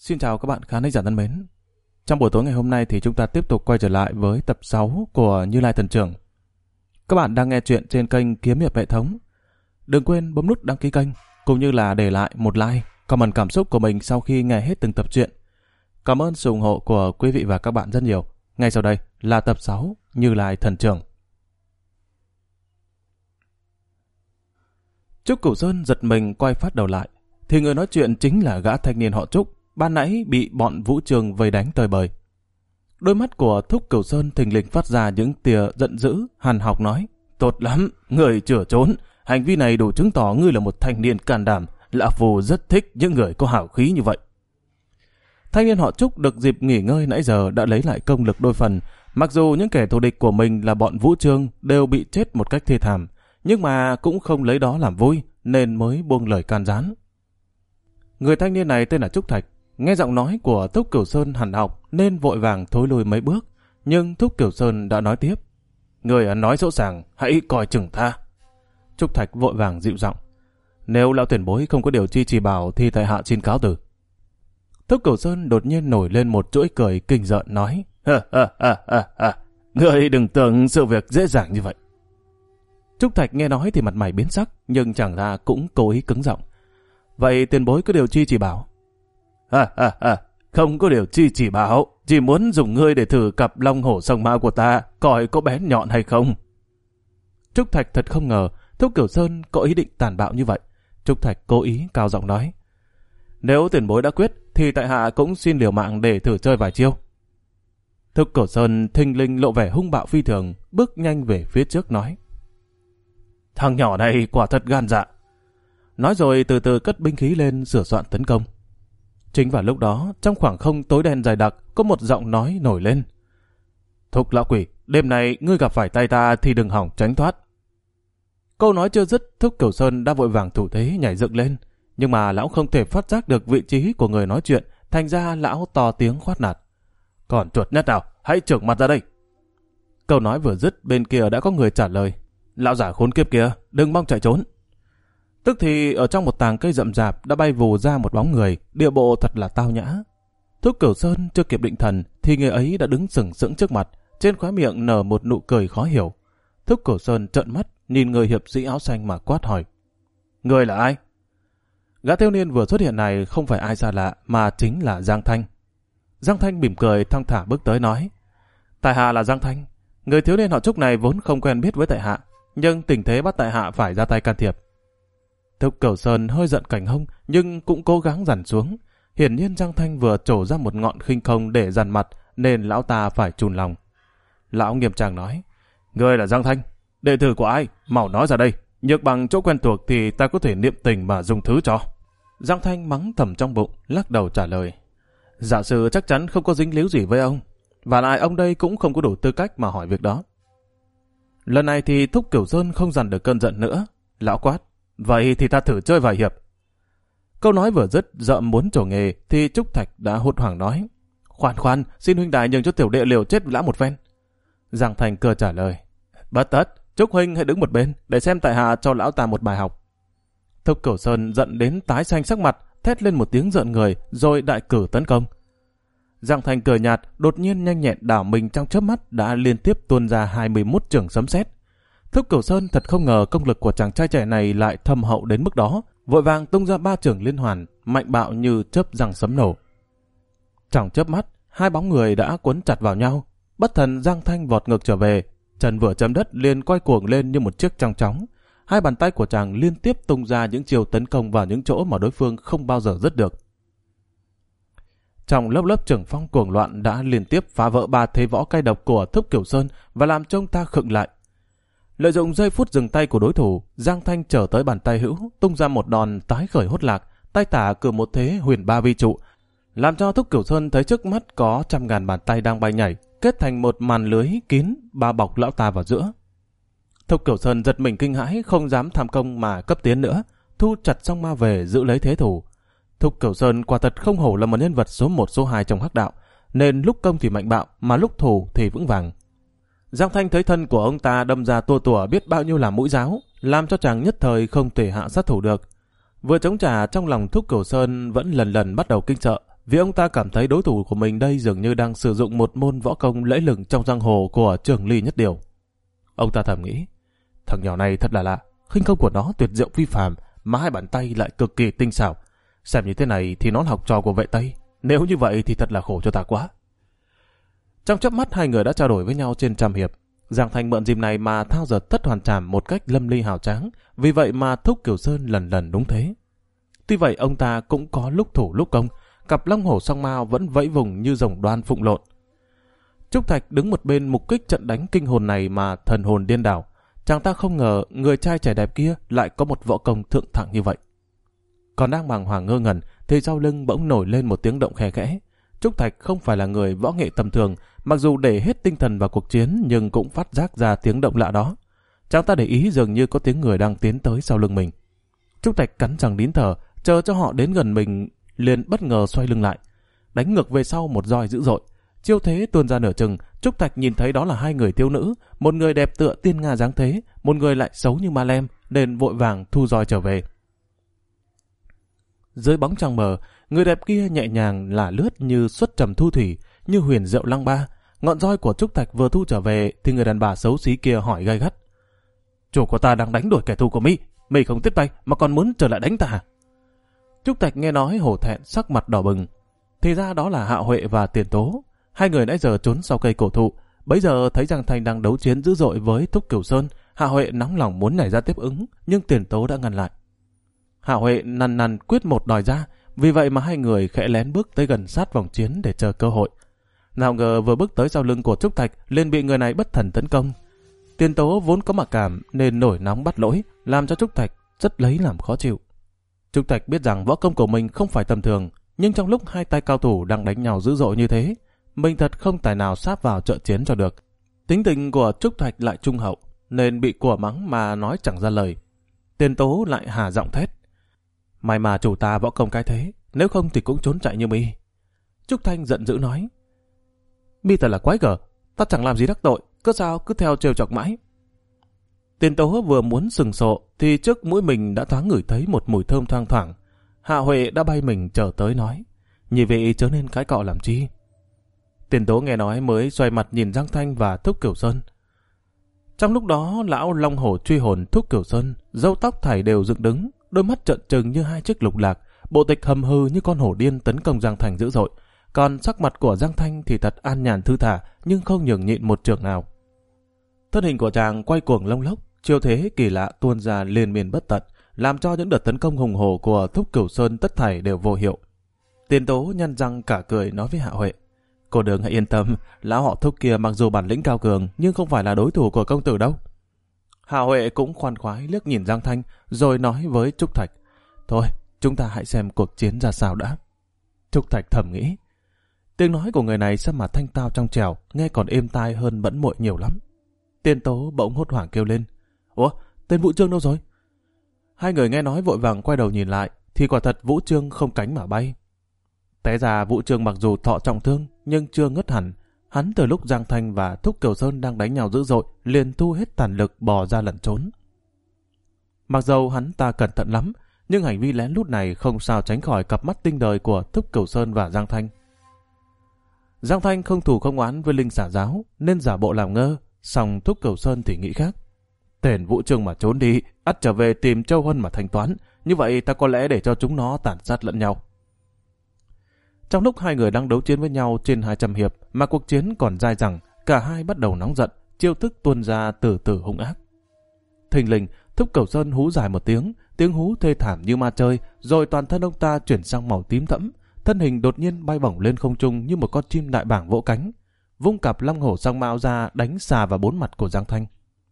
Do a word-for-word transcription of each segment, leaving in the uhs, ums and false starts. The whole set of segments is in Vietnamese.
Xin chào các bạn khán thính giả thân mến. Trong buổi tối ngày hôm nay thì chúng ta tiếp tục quay trở lại với tập sáu của Như Lai Thần Trưởng. Các bạn đang nghe chuyện trên kênh Kiếm Hiệp Hệ Thống. Đừng quên bấm nút đăng ký kênh cũng như là để lại một like, comment cảm xúc của mình sau khi nghe hết từng tập truyện. Cảm ơn sự ủng hộ của quý vị và các bạn rất nhiều. Ngay sau đây là tập sáu Như Lai Thần Trưởng. Trúc Cửu Sơn giật mình quay phát đầu lại, thì người nói chuyện chính là gã thanh niên họ Trúc, ban nãy bị bọn Vũ Trường vây đánh tơi bời. Đôi mắt của Thúc Cửu Sơn thình lình phát ra những tia giận dữ, hằn học nói: "Tốt lắm, người chữa trốn, hành vi này đủ chứng tỏ ngươi là một thanh niên can đảm, lão phu rất thích những người có hào khí như vậy." Thanh niên họ Trúc được dịp nghỉ ngơi nãy giờ đã lấy lại công lực đôi phần, mặc dù những kẻ thù địch của mình là bọn Vũ Trường đều bị chết một cách thê thảm, nhưng mà cũng không lấy đó làm vui nên mới buông lời can gián. Người thanh niên này tên là Trúc Thạch, nghe giọng nói của Thúc Cửu Sơn hằn học nên vội vàng thối lùi mấy bước, nhưng Thúc Cửu Sơn đã nói tiếp: "Người nói dỗ dàng, hãy coi chừng tha." Trúc Thạch vội vàng dịu giọng: "Nếu lão tiền bối không có điều chi chỉ bảo thì tại hạ xin cáo từ." Thúc Cửu Sơn đột nhiên nổi lên một chuỗi cười kinh rợn nói: "Ha ha ha ha ha, người đừng tưởng sự việc dễ dàng như vậy." Trúc Thạch nghe nói thì mặt mày biến sắc, nhưng chẳng ra cũng cố ý cứng giọng: "Vậy tiền bối có điều chi chỉ bảo?" "Ha ha ha, không có điều chi chỉ bảo, chỉ muốn dùng ngươi để thử cặp long hổ sông mã của ta, coi có bén nhọn hay không." Trúc Thạch thật không ngờ Thúc Cửu Sơn có ý định tàn bạo như vậy. Trúc Thạch cố ý cao giọng nói: "Nếu tiền bối đã quyết thì tại hạ cũng xin liều mạng để thử chơi vài chiêu." Thúc Cửu Sơn thình lình lộ vẻ hung bạo phi thường, bước nhanh về phía trước nói: "Thằng nhỏ này quả thật gan dạ." Nói rồi từ từ cất binh khí lên sửa soạn tấn công. Chính vào lúc đó, trong khoảng không tối đen dày đặc, có một giọng nói nổi lên: "Thúc lão quỷ, đêm nay ngươi gặp phải tay ta thì đừng hỏng tránh thoát." Câu nói chưa dứt, Thúc Cửu Sơn đã vội vàng thủ thế nhảy dựng lên, nhưng mà lão không thể phát giác được vị trí của người nói chuyện, thành ra lão to tiếng khoát nạt: "Còn chuột nhắt nào, hãy trợn mặt ra đây." Câu nói vừa dứt, bên kia đã có người trả lời: "Lão giả khốn kiếp kia, đừng mong chạy trốn." Tức thì ở trong một tàng cây rậm rạp đã bay vù ra một bóng người, địa bộ thật là tao nhã. Thúc Cửu Sơn chưa kịp định thần thì người ấy đã đứng sừng sững trước mặt, trên khóe miệng nở một nụ cười khó hiểu. Thúc Cửu Sơn trợn mắt nhìn người hiệp sĩ áo xanh mà quát hỏi: "Người là ai?" Gã thiếu niên vừa xuất hiện này không phải ai xa lạ mà chính là Giang Thanh. Giang Thanh mỉm cười thong thả bước tới nói: "Tại hạ là Giang Thanh. Người thiếu niên họ Trúc này vốn không quen biết với tại hạ, nhưng tình thế bắt tại hạ phải ra tay can thiệp." Thúc Cửu Sơn hơi giận cảnh hông nhưng cũng cố gắng dằn xuống. Hiển nhiên Giang Thanh vừa trổ ra một ngọn khinh công để dằn mặt nên lão ta phải chùn lòng. Lão nghiêm trang nói: "Ngươi là Giang Thanh, đệ tử của ai? Mau nói ra đây. Nhược bằng chỗ quen thuộc thì ta có thể niệm tình mà dùng thứ cho." Giang Thanh mắng thầm trong bụng, lắc đầu trả lời: "Dạ sư chắc chắn không có dính líu gì với ông, và lại ông đây cũng không có đủ tư cách mà hỏi việc đó." Lần này thì Thúc Cửu Sơn không dằn được cơn giận nữa. Lão quát: "Vậy thì ta thử chơi vài hiệp." Câu nói vừa dứt, dợm muốn trổ nghề thì Trúc Thạch đã hốt hoảng nói: "Khoan khoan, xin huynh đài nhường cho tiểu đệ liều chết với lão một phen." Giang Thành cười trả lời: "Bất tất, Trúc huynh hãy đứng một bên để xem tại hạ cho lão ta một bài học." Thúc Cửu Sơn giận đến tái xanh sắc mặt, thét lên một tiếng giận người rồi đại cử tấn công. Giang Thành cười nhạt, đột nhiên nhanh nhẹn đảo mình trong chớp mắt đã liên tiếp tuôn ra hai mươi mốt chưởng sấm sét. Thúc Cửu Sơn thật không ngờ công lực của chàng trai trẻ này lại thâm hậu đến mức đó, vội vàng tung ra ba chưởng liên hoàn, mạnh bạo như chớp răng sấm nổ. Trong chớp mắt, hai bóng người đã quấn chặt vào nhau. Bất thần Giang Thanh vọt ngược trở về, chân vừa chấm đất liền quay cuồng lên như một chiếc trong chóng. Hai bàn tay của chàng liên tiếp tung ra những chiều tấn công vào những chỗ mà đối phương không bao giờ dứt được. Trong lớp lớp chưởng phong cuồng loạn đã liên tiếp phá vỡ ba thế võ cay độc của Thúc Cửu Sơn và làm cho ông ta khựng lại. Lợi dụng giây phút dừng tay của đối thủ, Giang Thanh trở tới bàn tay hữu, tung ra một đòn tái khởi hốt lạc, tay tả cử một thế huyền ba vi trụ, làm cho Thúc Cửu Sơn thấy trước mắt có trăm ngàn bàn tay đang bay nhảy, kết thành một màn lưới kín bao bọc lão ta vào giữa. Thúc Cửu Sơn giật mình kinh hãi, không dám tham công mà cấp tiến nữa, thu chặt song ma về giữ lấy thế thủ. Thúc Cửu Sơn quả thật không hổ là một nhân vật số một số hai trong hắc đạo, nên lúc công thì mạnh bạo, mà lúc thủ thì vững vàng. Giang Thanh thấy thân của ông ta đâm ra tua tủa biết bao nhiêu là mũi giáo, làm cho chàng nhất thời không thể hạ sát thủ được. Vừa chống trả trong lòng Thúc Cửu Sơn vẫn lần lần bắt đầu kinh sợ, vì ông ta cảm thấy đối thủ của mình đây dường như đang sử dụng một môn võ công lẫy lừng trong giang hồ của Trường Ly Nhất Điều. Ông ta thầm nghĩ, thằng nhỏ này thật là lạ, khinh công của nó tuyệt diệu phi phàm, mà hai bàn tay lại cực kỳ tinh xảo. Xem như thế này thì nó là học trò của vệ Tây, nếu như vậy thì thật là khổ cho ta quá. Trong chớp mắt hai người đã trao đổi với nhau trên trăm hiệp. Giang Thanh mượn dịp này mà thao dật thất hoàn trảm một cách lâm ly hào tráng, vì vậy mà thúc Kiều Sơn lần lần đúng thế. Tuy vậy ông ta cũng có lúc thủ lúc công, cặp long hổ song mao vẫn vẫy vùng như rồng đoan phụng lộn. Trúc Thạch đứng một bên mục kích trận đánh kinh hồn này mà thần hồn điên đảo. Chàng ta không ngờ người trai trẻ đẹp kia lại có một võ công thượng thặng như vậy. Còn đang bàng hoàng ngơ ngẩn thì sau lưng bỗng nổi lên một tiếng động khe khẽ. Trúc Thạch không phải là người võ nghệ tầm thường, mặc dù để hết tinh thần vào cuộc chiến nhưng cũng phát giác ra tiếng động lạ đó. Chàng ta để ý dường như có tiếng người đang tiến tới sau lưng mình. Trúc Thạch cắn răng nín thở, chờ cho họ đến gần mình, liền bất ngờ xoay lưng lại, đánh ngược về sau một roi dữ dội. Chiêu thế tuôn ra nửa chừng, Trúc Thạch nhìn thấy đó là hai người thiếu nữ, một người đẹp tựa tiên nga dáng thế, một người lại xấu như ma lem, nên vội vàng thu roi trở về. Dưới bóng trăng mờ, người đẹp kia nhẹ nhàng lả lướt như xuất trầm thu thủy, như huyền diệu lăng ba. Ngọn roi của Trúc Thạch vừa thu trở về thì người đàn bà xấu xí kia hỏi gay gắt, chủ của ta đang đánh đuổi kẻ thù của mi, mi không tiếp tay mà còn muốn trở lại đánh ta hả? Trúc Thạch nghe nói hổ thẹn, sắc mặt đỏ bừng. Thì ra đó là Hạo Huệ và Tiền Tố. Hai người nãy giờ trốn sau cây cổ thụ, bấy giờ thấy Giang Thanh đang đấu chiến dữ dội với Thúc Kiều Sơn. Hạo Huệ nóng lòng muốn nhảy ra tiếp ứng, nhưng Tiền Tố đã ngăn lại. Hạo Huệ nằn nằn quyết một đòi ra, vì vậy mà hai người khẽ lén bước tới gần sát vòng chiến để chờ cơ hội. Nào ngờ vừa bước tới sau lưng của Trúc Thạch liền bị người này bất thần tấn công. Tiền Tố vốn có mặc cảm nên nổi nóng bắt lỗi, làm cho Trúc Thạch rất lấy làm khó chịu. Trúc Thạch biết rằng võ công của mình không phải tầm thường, nhưng trong lúc hai tay cao thủ đang đánh nhau dữ dội như thế, mình thật không tài nào sáp vào trợ chiến cho được. Tính tình của Trúc Thạch lại trung hậu, nên bị của mắng mà nói chẳng ra lời. Tiền Tố lại hà giọng thét, may mà chủ ta võ công cái thế, nếu không thì cũng trốn chạy như mi. Trúc Thanh giận dữ nói, mi thật là quái gở, ta chẳng làm gì đắc tội, cứ sao cứ theo trêu chọc mãi. Tiền Tố vừa muốn sừng sộ thì trước mũi mình đã thoáng ngửi thấy một mùi thơm thoang thoảng. Hạ Huệ đã bay mình trở tới nói, nhị vị chớ nên cãi cọ làm chi. Tiền Tố nghe nói mới xoay mặt nhìn Giang Thanh và Thúc Kiều Sơn. Trong lúc đó lão long hổ truy hồn Thúc Kiều Sơn, râu tóc thảy đều dựng đứng, đôi mắt trợn trừng như hai chiếc lục lạc, bộ tịch hầm hư như con hổ điên tấn công Giang Thanh dữ dội. Còn sắc mặt của Giang Thanh thì thật an nhàn thư thả, nhưng không nhường nhịn một trường nào. Thân hình của chàng quay cuồng lông lốc, chiêu thế kỳ lạ tuôn ra liên miên bất tận, làm cho những đợt tấn công hùng hổ của Thúc Cửu Sơn tất thảy đều vô hiệu. Tiền Tố nhăn răng cả cười nói với Hạ Huệ, cô đừng hãy yên tâm, lão họ Thúc kia mặc dù bản lĩnh cao cường nhưng không phải là đối thủ của công tử đâu. Hạ Huệ cũng khoan khoái liếc nhìn Giang Thanh rồi nói với Trúc Thạch, thôi chúng ta hãy xem cuộc chiến ra sao đã. Trúc Thạch thầm nghĩ, tiếng nói của người này sao mà thanh tao trong trẻo, nghe còn êm tai hơn bẫn muội nhiều lắm. Tiền Tố bỗng hốt hoảng kêu lên, ủa, tên Vũ Trương đâu rồi? Hai người nghe nói vội vàng quay đầu nhìn lại, thì quả thật Vũ Trương không cánh mà bay. Té ra Vũ Trương mặc dù thọ trọng thương, nhưng chưa ngất hẳn. Hắn từ lúc Giang Thanh và Thúc Kiều Sơn đang đánh nhau dữ dội, liền thu hết tàn lực bò ra lẩn trốn. Mặc dầu hắn ta cẩn thận lắm, nhưng hành vi lén lút này không sao tránh khỏi cặp mắt tinh đời của Thúc Kiều Sơn và Giang Thanh. Giang Thanh không thù không oán với Linh Xả Giáo, nên giả bộ làm ngơ, song Thúc Kiều Sơn thì nghĩ khác. Tên Vũ Trương mà trốn đi, ắt trở về tìm Châu Hân mà thanh toán, như vậy ta có lẽ để cho chúng nó tàn sát lẫn nhau. Trong lúc hai người đang đấu chiến với nhau trên hai trăm hiệp mà cuộc chiến còn dai dẳng, cả hai bắt đầu nóng giận, chiêu thức tuôn ra từ từ hung ác. Thình lình, Thúc Cửu Sơn hú dài một tiếng, tiếng hú thê thảm như ma chơi, rồi toàn thân ông ta chuyển sang màu tím thẫm, thân hình đột nhiên bay bổng lên không trung như một con chim đại bàng vỗ cánh, vung cặp long hổ song mao ra đánh xà vào bốn mặt của Giang Thanh.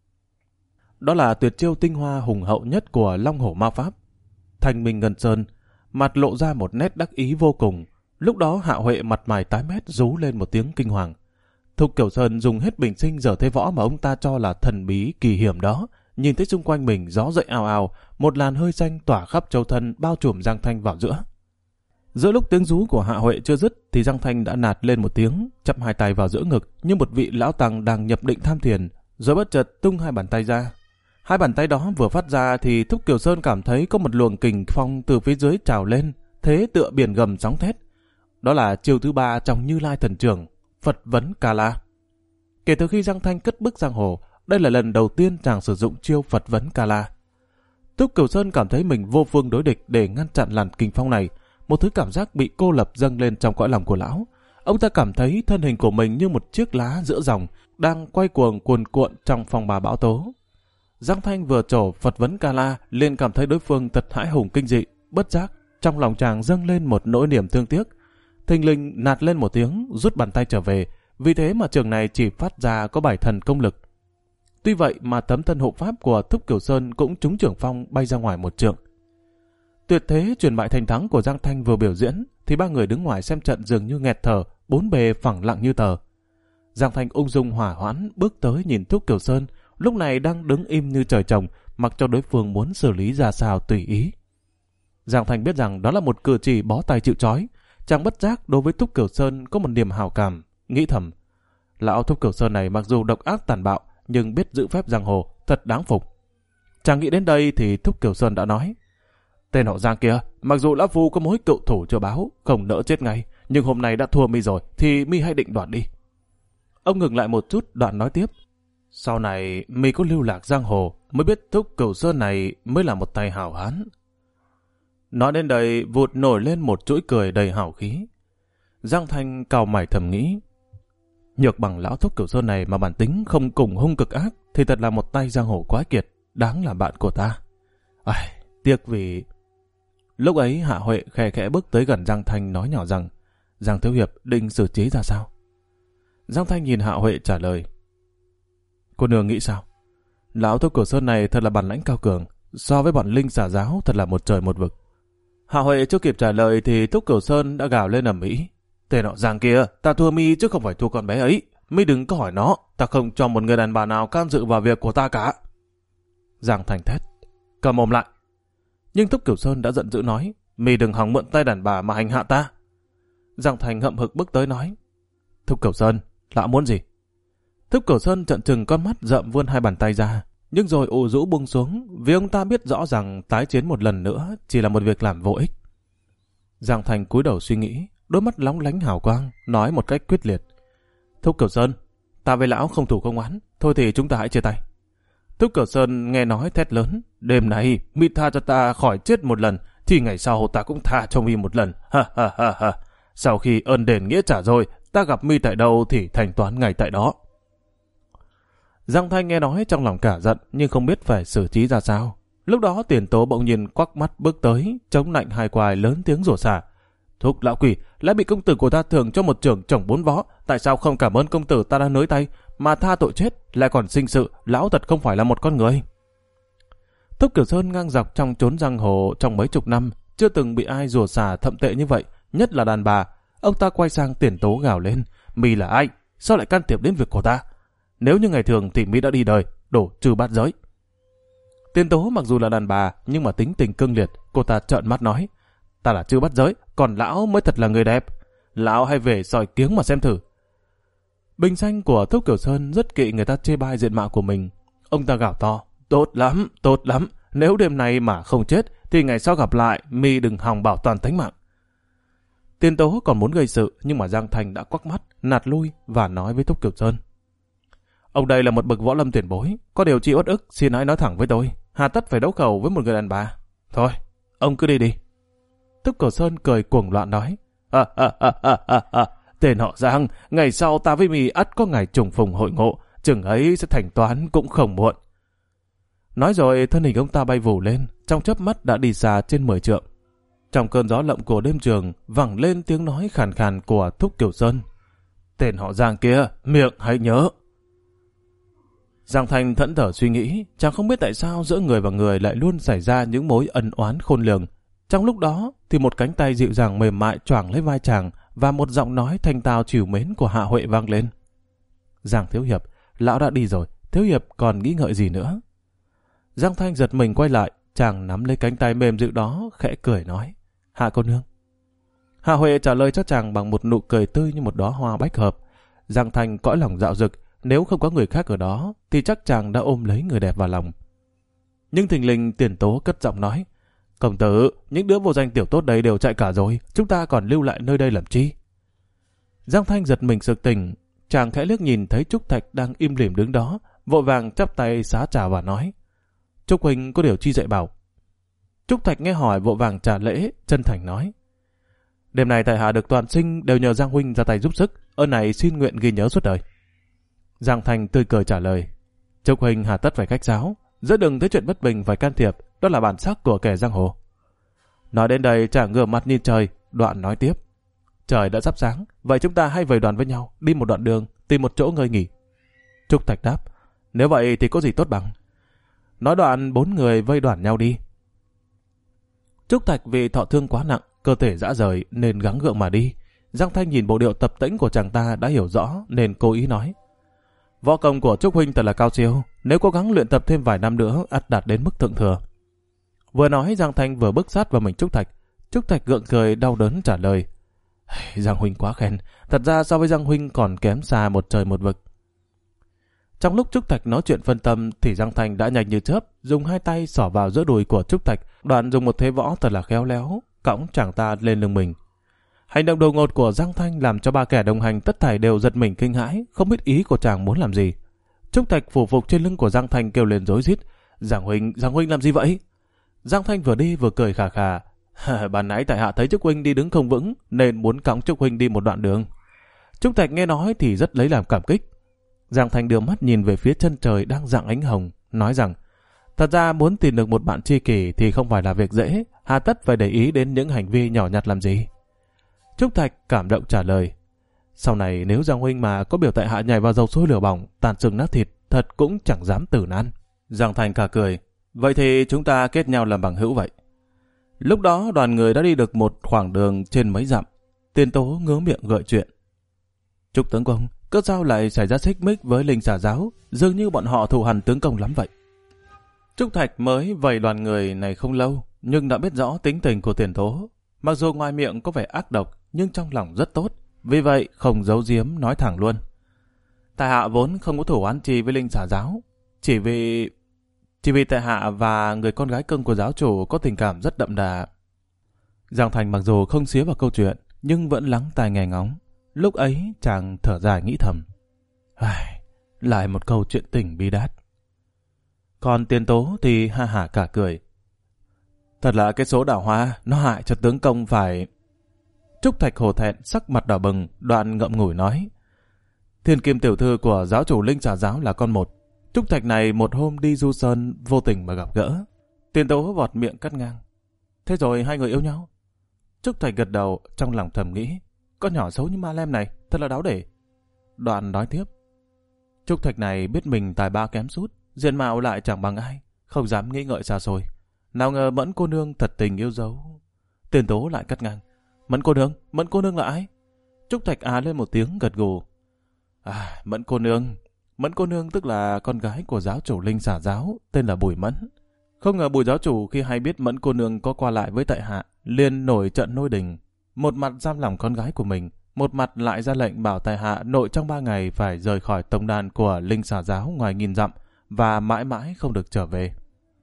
Đó là tuyệt chiêu tinh hoa hùng hậu nhất của long hổ ma pháp. Thanh minh ngân sơn, mặt lộ ra một nét đắc ý vô cùng. Lúc đó Hạ Huệ mặt mày tái mét rú lên một tiếng kinh hoàng. Thục Kiều Sơn dùng hết bình sinh giờ thế võ mà ông ta cho là thần bí kỳ hiểm đó, nhìn thấy xung quanh mình gió dậy ào ào, một làn hơi xanh tỏa khắp châu thân bao trùm Giang Thanh vào giữa. Giữa lúc tiếng rú của Hạ Huệ chưa dứt thì Giang Thanh đã nạt lên một tiếng, chắp hai tay vào giữa ngực như một vị lão tăng đang nhập định tham thiền, rồi bất chợt tung hai bàn tay ra. Hai bàn tay đó vừa phát ra thì Thúc Kiều Sơn cảm thấy có một luồng kình phong từ phía dưới trào lên, thế tựa biển gầm sóng thét. Đó là chiêu thứ ba trong Như Lai Thần Trưởng, Phật Vấn Ca La. Kể từ khi Giang Thanh cất bước giang hồ, đây là lần đầu tiên chàng sử dụng chiêu Phật Vấn Ca La. Thúc Cửu Sơn cảm thấy mình vô phương đối địch để ngăn chặn làn kình phong này. Một thứ cảm giác bị cô lập dâng lên trong cõi lòng của lão. Ông ta cảm thấy thân hình của mình như một chiếc lá giữa dòng, đang quay cuồng cuồn cuộn trong phong ba bão tố. Giang Thanh vừa trổ Phật Vấn Ca La, liền cảm thấy đối phương thật hãi hùng kinh dị, bất giác trong lòng chàng dâng lên một nỗi niềm thương tiếc. Thình lình nạt lên một tiếng, rút bàn tay trở về, vì thế mà trường này chỉ phát ra có bảy thần công lực. Tuy vậy mà tấm thân hộ pháp của Thúc Cửu Sơn cũng trúng trưởng phong bay ra ngoài một trượng. Tuyệt thế truyền bại thành thắng của Giang Thanh vừa biểu diễn, thì ba người đứng ngoài xem trận dường như nghẹt thở, bốn bề phẳng lặng như tờ. Giang Thanh ung dung hỏa hoãn bước tới nhìn Thúc Cửu Sơn, lúc này đang đứng im như trời trồng, mặc cho đối phương muốn xử lý ra sao tùy ý. Giang Thanh biết rằng đó là một cử chỉ bó tay chịu trói, chàng bất giác đối với Thúc Cửu Sơn có một niềm hảo cảm, nghĩ thầm: lão Thúc Cửu Sơn này mặc dù độc ác tàn bạo, nhưng biết giữ phép giang hồ, thật đáng phục. Chàng nghĩ đến đây thì Thúc Cửu Sơn đã nói: tên họ Giang kia, mặc dù lão phu có mối cựu thủ chưa báo, không nỡ chết ngay, nhưng hôm nay đã thua mi rồi, thì mi hãy định đoạt đi. Ông ngừng lại một chút, đoạn nói tiếp: sau này mi có lưu lạc giang hồ, mới biết Thúc Cửu Sơn này mới là một tay hảo hán. Nói đến đây, vụt nổi lên một chuỗi cười đầy hào khí. Giang Thanh cau mày thầm nghĩ: nhược bằng lão Thúc Cửu Sơn này mà bản tính không cùng hung cực ác, thì thật là một tay giang hồ quái kiệt, đáng là bạn của ta. Ai, tiếc vì... Lúc ấy Hạ Huệ khẽ khẽ bước tới gần Giang Thanh, nói nhỏ rằng: Giang thiếu hiệp định xử trí ra sao? Giang Thanh nhìn Hạ Huệ trả lời: cô nương nghĩ sao? Lão Thúc Cửu Sơn này thật là bản lãnh cao cường, so với bọn linh xả giáo thật là một trời một vực. Hạ Huệ chưa kịp trả lời thì Thúc Cửu Sơn đã gào lên ầm ĩ: tên họ Giang kia, ta thua mi chứ không phải thua con bé ấy. Mi đừng có hỏi nó, ta không cho một người đàn bà nào can dự vào việc của ta cả. Giang Thanh thét: cầm mồm lại. Nhưng Thúc Cửu Sơn đã giận dữ nói: mi đừng hòng mượn tay đàn bà mà hành hạ ta. Giang Thanh hậm hực bước tới nói: Thúc Cửu Sơn, lão muốn gì? Thúc Cửu Sơn trợn trừng con mắt, rậm vươn hai bàn tay ra, nhưng rồi ù rũ buông xuống, vì ông ta biết rõ rằng tái chiến một lần nữa chỉ là một việc làm vô ích. Giang Thanh cúi đầu suy nghĩ, đôi mắt lóng lánh hào quang, nói một cách quyết liệt: Thúc Cửu Sơn, ta với lão không thù không oán, thôi thì chúng ta hãy chia tay. Thúc Cửu Sơn nghe nói thét lớn: đêm nay mi tha cho ta khỏi chết một lần, thì ngày sau ta cũng tha cho mi một lần. Ha ha ha ha. Sau khi ơn đền nghĩa trả rồi, ta gặp mi tại đâu thì thanh toán ngay tại đó. Giang Thanh nghe nói trong lòng cả giận, nhưng không biết phải xử trí ra sao. Lúc đó Tiền Tố bỗng nhiên quắc mắt bước tới, chống nạnh hai quài lớn tiếng rủa xả: Thúc lão quỷ, lại bị công tử của ta thưởng cho một trưởng chồng bốn võ, tại sao không cảm ơn công tử ta đã nới tay, mà tha tội chết, lại còn sinh sự, lão thật không phải là một con người. Thúc Cửu Sơn ngang dọc trong chốn giang hồ trong mấy chục năm, chưa từng bị ai rủa xả thậm tệ như vậy, nhất là đàn bà. Ông ta quay sang Tiền Tố gào lên: mi là ai? Sao lại can thiệp đến việc của ta? Nếu như ngày thường thì mi đã đi đời, đổ trừ bát giới. Tiền Tố mặc dù là đàn bà, nhưng mà tính tình cương liệt, cô ta trợn mắt nói: ta là trừ bát giới, còn lão mới thật là người đẹp. Lão hãy về soi kiếng mà xem thử. Bình xanh của Thúc Cửu Sơn rất kỵ người ta chê bai diện mạo của mình. Ông ta gào to: tốt lắm, tốt lắm. Nếu đêm nay mà không chết, thì ngày sau gặp lại, mi đừng hòng bảo toàn tính mạng. Tiền Tố còn muốn gây sự, nhưng mà Giang Thanh đã quắc mắt, nạt lui và nói với Thúc Cửu Sơn: ông đây là một bậc võ lâm tiền bối, có điều chi uất ức, xin hãy nói thẳng với tôi, hà tất phải đấu khẩu với một người đàn bà. Thôi, ông cứ đi đi. Thúc Cửu Sơn cười cuồng loạn nói: à, à, à, à, à, à, tên họ Giang, ngày sau ta với mì ắt có ngày trùng phùng hội ngộ, chừng ấy sẽ thành toán cũng không muộn. Nói rồi thân hình ông ta bay vù lên, trong chớp mắt đã đi xa trên mười trượng. Trong cơn gió lộng của đêm trường vẳng lên tiếng nói khàn khàn của Thúc Cửu Sơn: tên họ Giang kia, miệng hãy nhớ. Giang Thanh thẫn thờ suy nghĩ, chàng không biết tại sao giữa người và người lại luôn xảy ra những mối ân oán khôn lường. Trong lúc đó thì một cánh tay dịu dàng mềm mại choàng lấy vai chàng, và một giọng nói thanh tao trìu mến của Hạ Huệ vang lên: Giang thiếu hiệp, lão đã đi rồi, thiếu hiệp còn nghĩ ngợi gì nữa? Giang Thanh giật mình quay lại, chàng nắm lấy cánh tay mềm dịu đó, khẽ cười nói: Hạ cô nương. Hạ Huệ trả lời cho chàng bằng một nụ cười tươi như một đóa hoa bách hợp. Giang Thanh cõi lòng dạo dực, nếu không có người khác ở đó thì chắc chàng đã ôm lấy người đẹp vào lòng. Nhưng thình lình Tiền Tố cất giọng nói: Công tử, những đứa vô danh tiểu tốt đây đều chạy cả rồi, chúng ta còn lưu lại nơi đây làm chi? Giang Thanh giật mình sực tỉnh, chàng khẽ liếc nhìn thấy Trúc Thạch đang im lìm đứng đó, vội vàng chắp tay xá chào và nói: Trúc huynh có điều chi dạy bảo? Trúc Thạch nghe hỏi vội vàng trả lễ, chân thành nói: Đêm nay tại hạ được toàn sinh đều nhờ Giang huynh ra tay giúp sức, ơn này xin nguyện ghi nhớ suốt đời. Giang Thanh tươi cười trả lời: Trúc huynh hà tất phải khách sáo, giữa đừng thấy chuyện bất bình phải can thiệp, đó là bản sắc của kẻ giang hồ. Nói đến đây chàng ngửa mặt nhìn trời, đoạn nói tiếp: Trời đã sắp sáng, vậy chúng ta hãy về đoàn với nhau, đi một đoạn đường, tìm một chỗ ngơi nghỉ. Trúc Thạch đáp: Nếu vậy thì có gì tốt bằng. Nói đoạn bốn người vây đoàn nhau đi. Trúc Thạch vì thọ thương quá nặng, cơ thể rã rời nên gắng gượng mà đi. Giang Thanh nhìn bộ điệu tập tễnh của chàng ta đã hiểu rõ nên cố ý nói: Võ công của Trúc huynh thật là cao siêu, nếu cố gắng luyện tập thêm vài năm nữa ắt đạt đến mức thượng thừa. Vừa nói Giang Thanh vừa bước sát vào mình Trúc Thạch. Trúc Thạch gượng cười đau đớn trả lời: Giang huynh quá khen, thật ra so với Giang huynh còn kém xa một trời một vực. Trong lúc Trúc Thạch nói chuyện phân tâm thì Giang Thanh đã nhanh như chớp, dùng hai tay xỏ vào giữa đùi của Trúc Thạch, đoạn dùng một thế võ thật là khéo léo, cõng chàng ta lên lưng mình. Hành động đột ngột của Giang Thanh làm cho ba kẻ đồng hành tất thảy đều giật mình kinh hãi, không biết ý của chàng muốn làm gì. Trúc Thạch phủ phục trên lưng của Giang Thanh kêu lên rối rít: Giang huynh, Giang huynh làm gì vậy? Giang Thanh vừa đi vừa cười khà khà: Ban nãy tại hạ thấy Trúc huynh đi đứng không vững nên muốn cõng Trúc huynh đi một đoạn đường. Trúc Thạch nghe nói thì rất lấy làm cảm kích. Giang Thanh đưa mắt nhìn về phía chân trời đang rạng ánh hồng, nói rằng: Thật ra muốn tìm được một bạn tri kỷ thì không phải là việc dễ, hà tất phải để ý đến những hành vi nhỏ nhặt làm gì. Trúc Thạch cảm động trả lời: Sau này nếu Giang huynh mà có biểu tại hạ nhảy vào dầu sôi lửa bỏng, tàn xương nát thịt, thật cũng chẳng dám tử nan. Giang Thanh cả cười: Vậy thì chúng ta kết nhau làm bằng hữu vậy. Lúc đó đoàn người đã đi được một khoảng đường trên mấy dặm. Tiên Tố ngớ miệng gợi chuyện: Trúc tướng công, cớ sao lại xảy ra xích mích với Linh Xà giáo, dường như bọn họ thù hằn tướng công lắm vậy. Trúc Thạch mới vầy đoàn người này không lâu, nhưng đã biết rõ tính tình của Tiền Tố. Mặc dù ngoài miệng có vẻ ác độc, nhưng trong lòng rất tốt, vì vậy không giấu giếm nói thẳng luôn: Tại hạ vốn không có thủ oán chi với Linh Xà giáo, chỉ vì chỉ vì tại hạ và người con gái cưng của giáo chủ có tình cảm rất đậm đà. Giang Thành mặc dù không xía vào câu chuyện, nhưng vẫn lắng tai nghe ngóng. Lúc ấy chàng thở dài nghĩ thầm: Ai, lại một câu chuyện tình bi đát. Còn Tiền Tố thì ha hả cả cười: Thật là cái số đào hoa, nó hại cho tướng công phải. Trúc Thạch hổ thẹn, sắc mặt đỏ bừng, đoạn ngậm ngùi nói: Thiên Kim tiểu thư của giáo chủ Linh Xà giáo là con một. Trúc Thạch này một hôm đi du sơn vô tình mà gặp gỡ. Tiền Tố vọt miệng cắt ngang: Thế rồi hai người yêu nhau? Trúc Thạch gật đầu, trong lòng thầm nghĩ: Con nhỏ xấu như ma lem này, thật là đáo để. Đoạn nói tiếp: Trúc Thạch này biết mình tài ba kém sút, diện mạo lại chẳng bằng ai, không dám nghĩ ngợi xa xôi. Nào ngờ Mẫn cô nương thật tình yêu dấu. Tiền Tố lại cắt ngang: Mẫn cô nương, Mẫn cô nương là ai? Trúc Thạch á lên một tiếng gật gù: À, Mẫn cô nương. Mẫn cô nương tức là con gái của giáo chủ Linh Xà giáo, tên là Bùi Mẫn. Không ngờ Bùi giáo chủ khi hay biết Mẫn cô nương có qua lại với tại hạ, liền nổi trận nôi đình. Một mặt giam lòng con gái của mình, một mặt lại ra lệnh bảo tại hạ nội trong ba ngày phải rời khỏi tổng đàn của Linh Xà giáo ngoài nghìn dặm và mãi mãi không được trở về.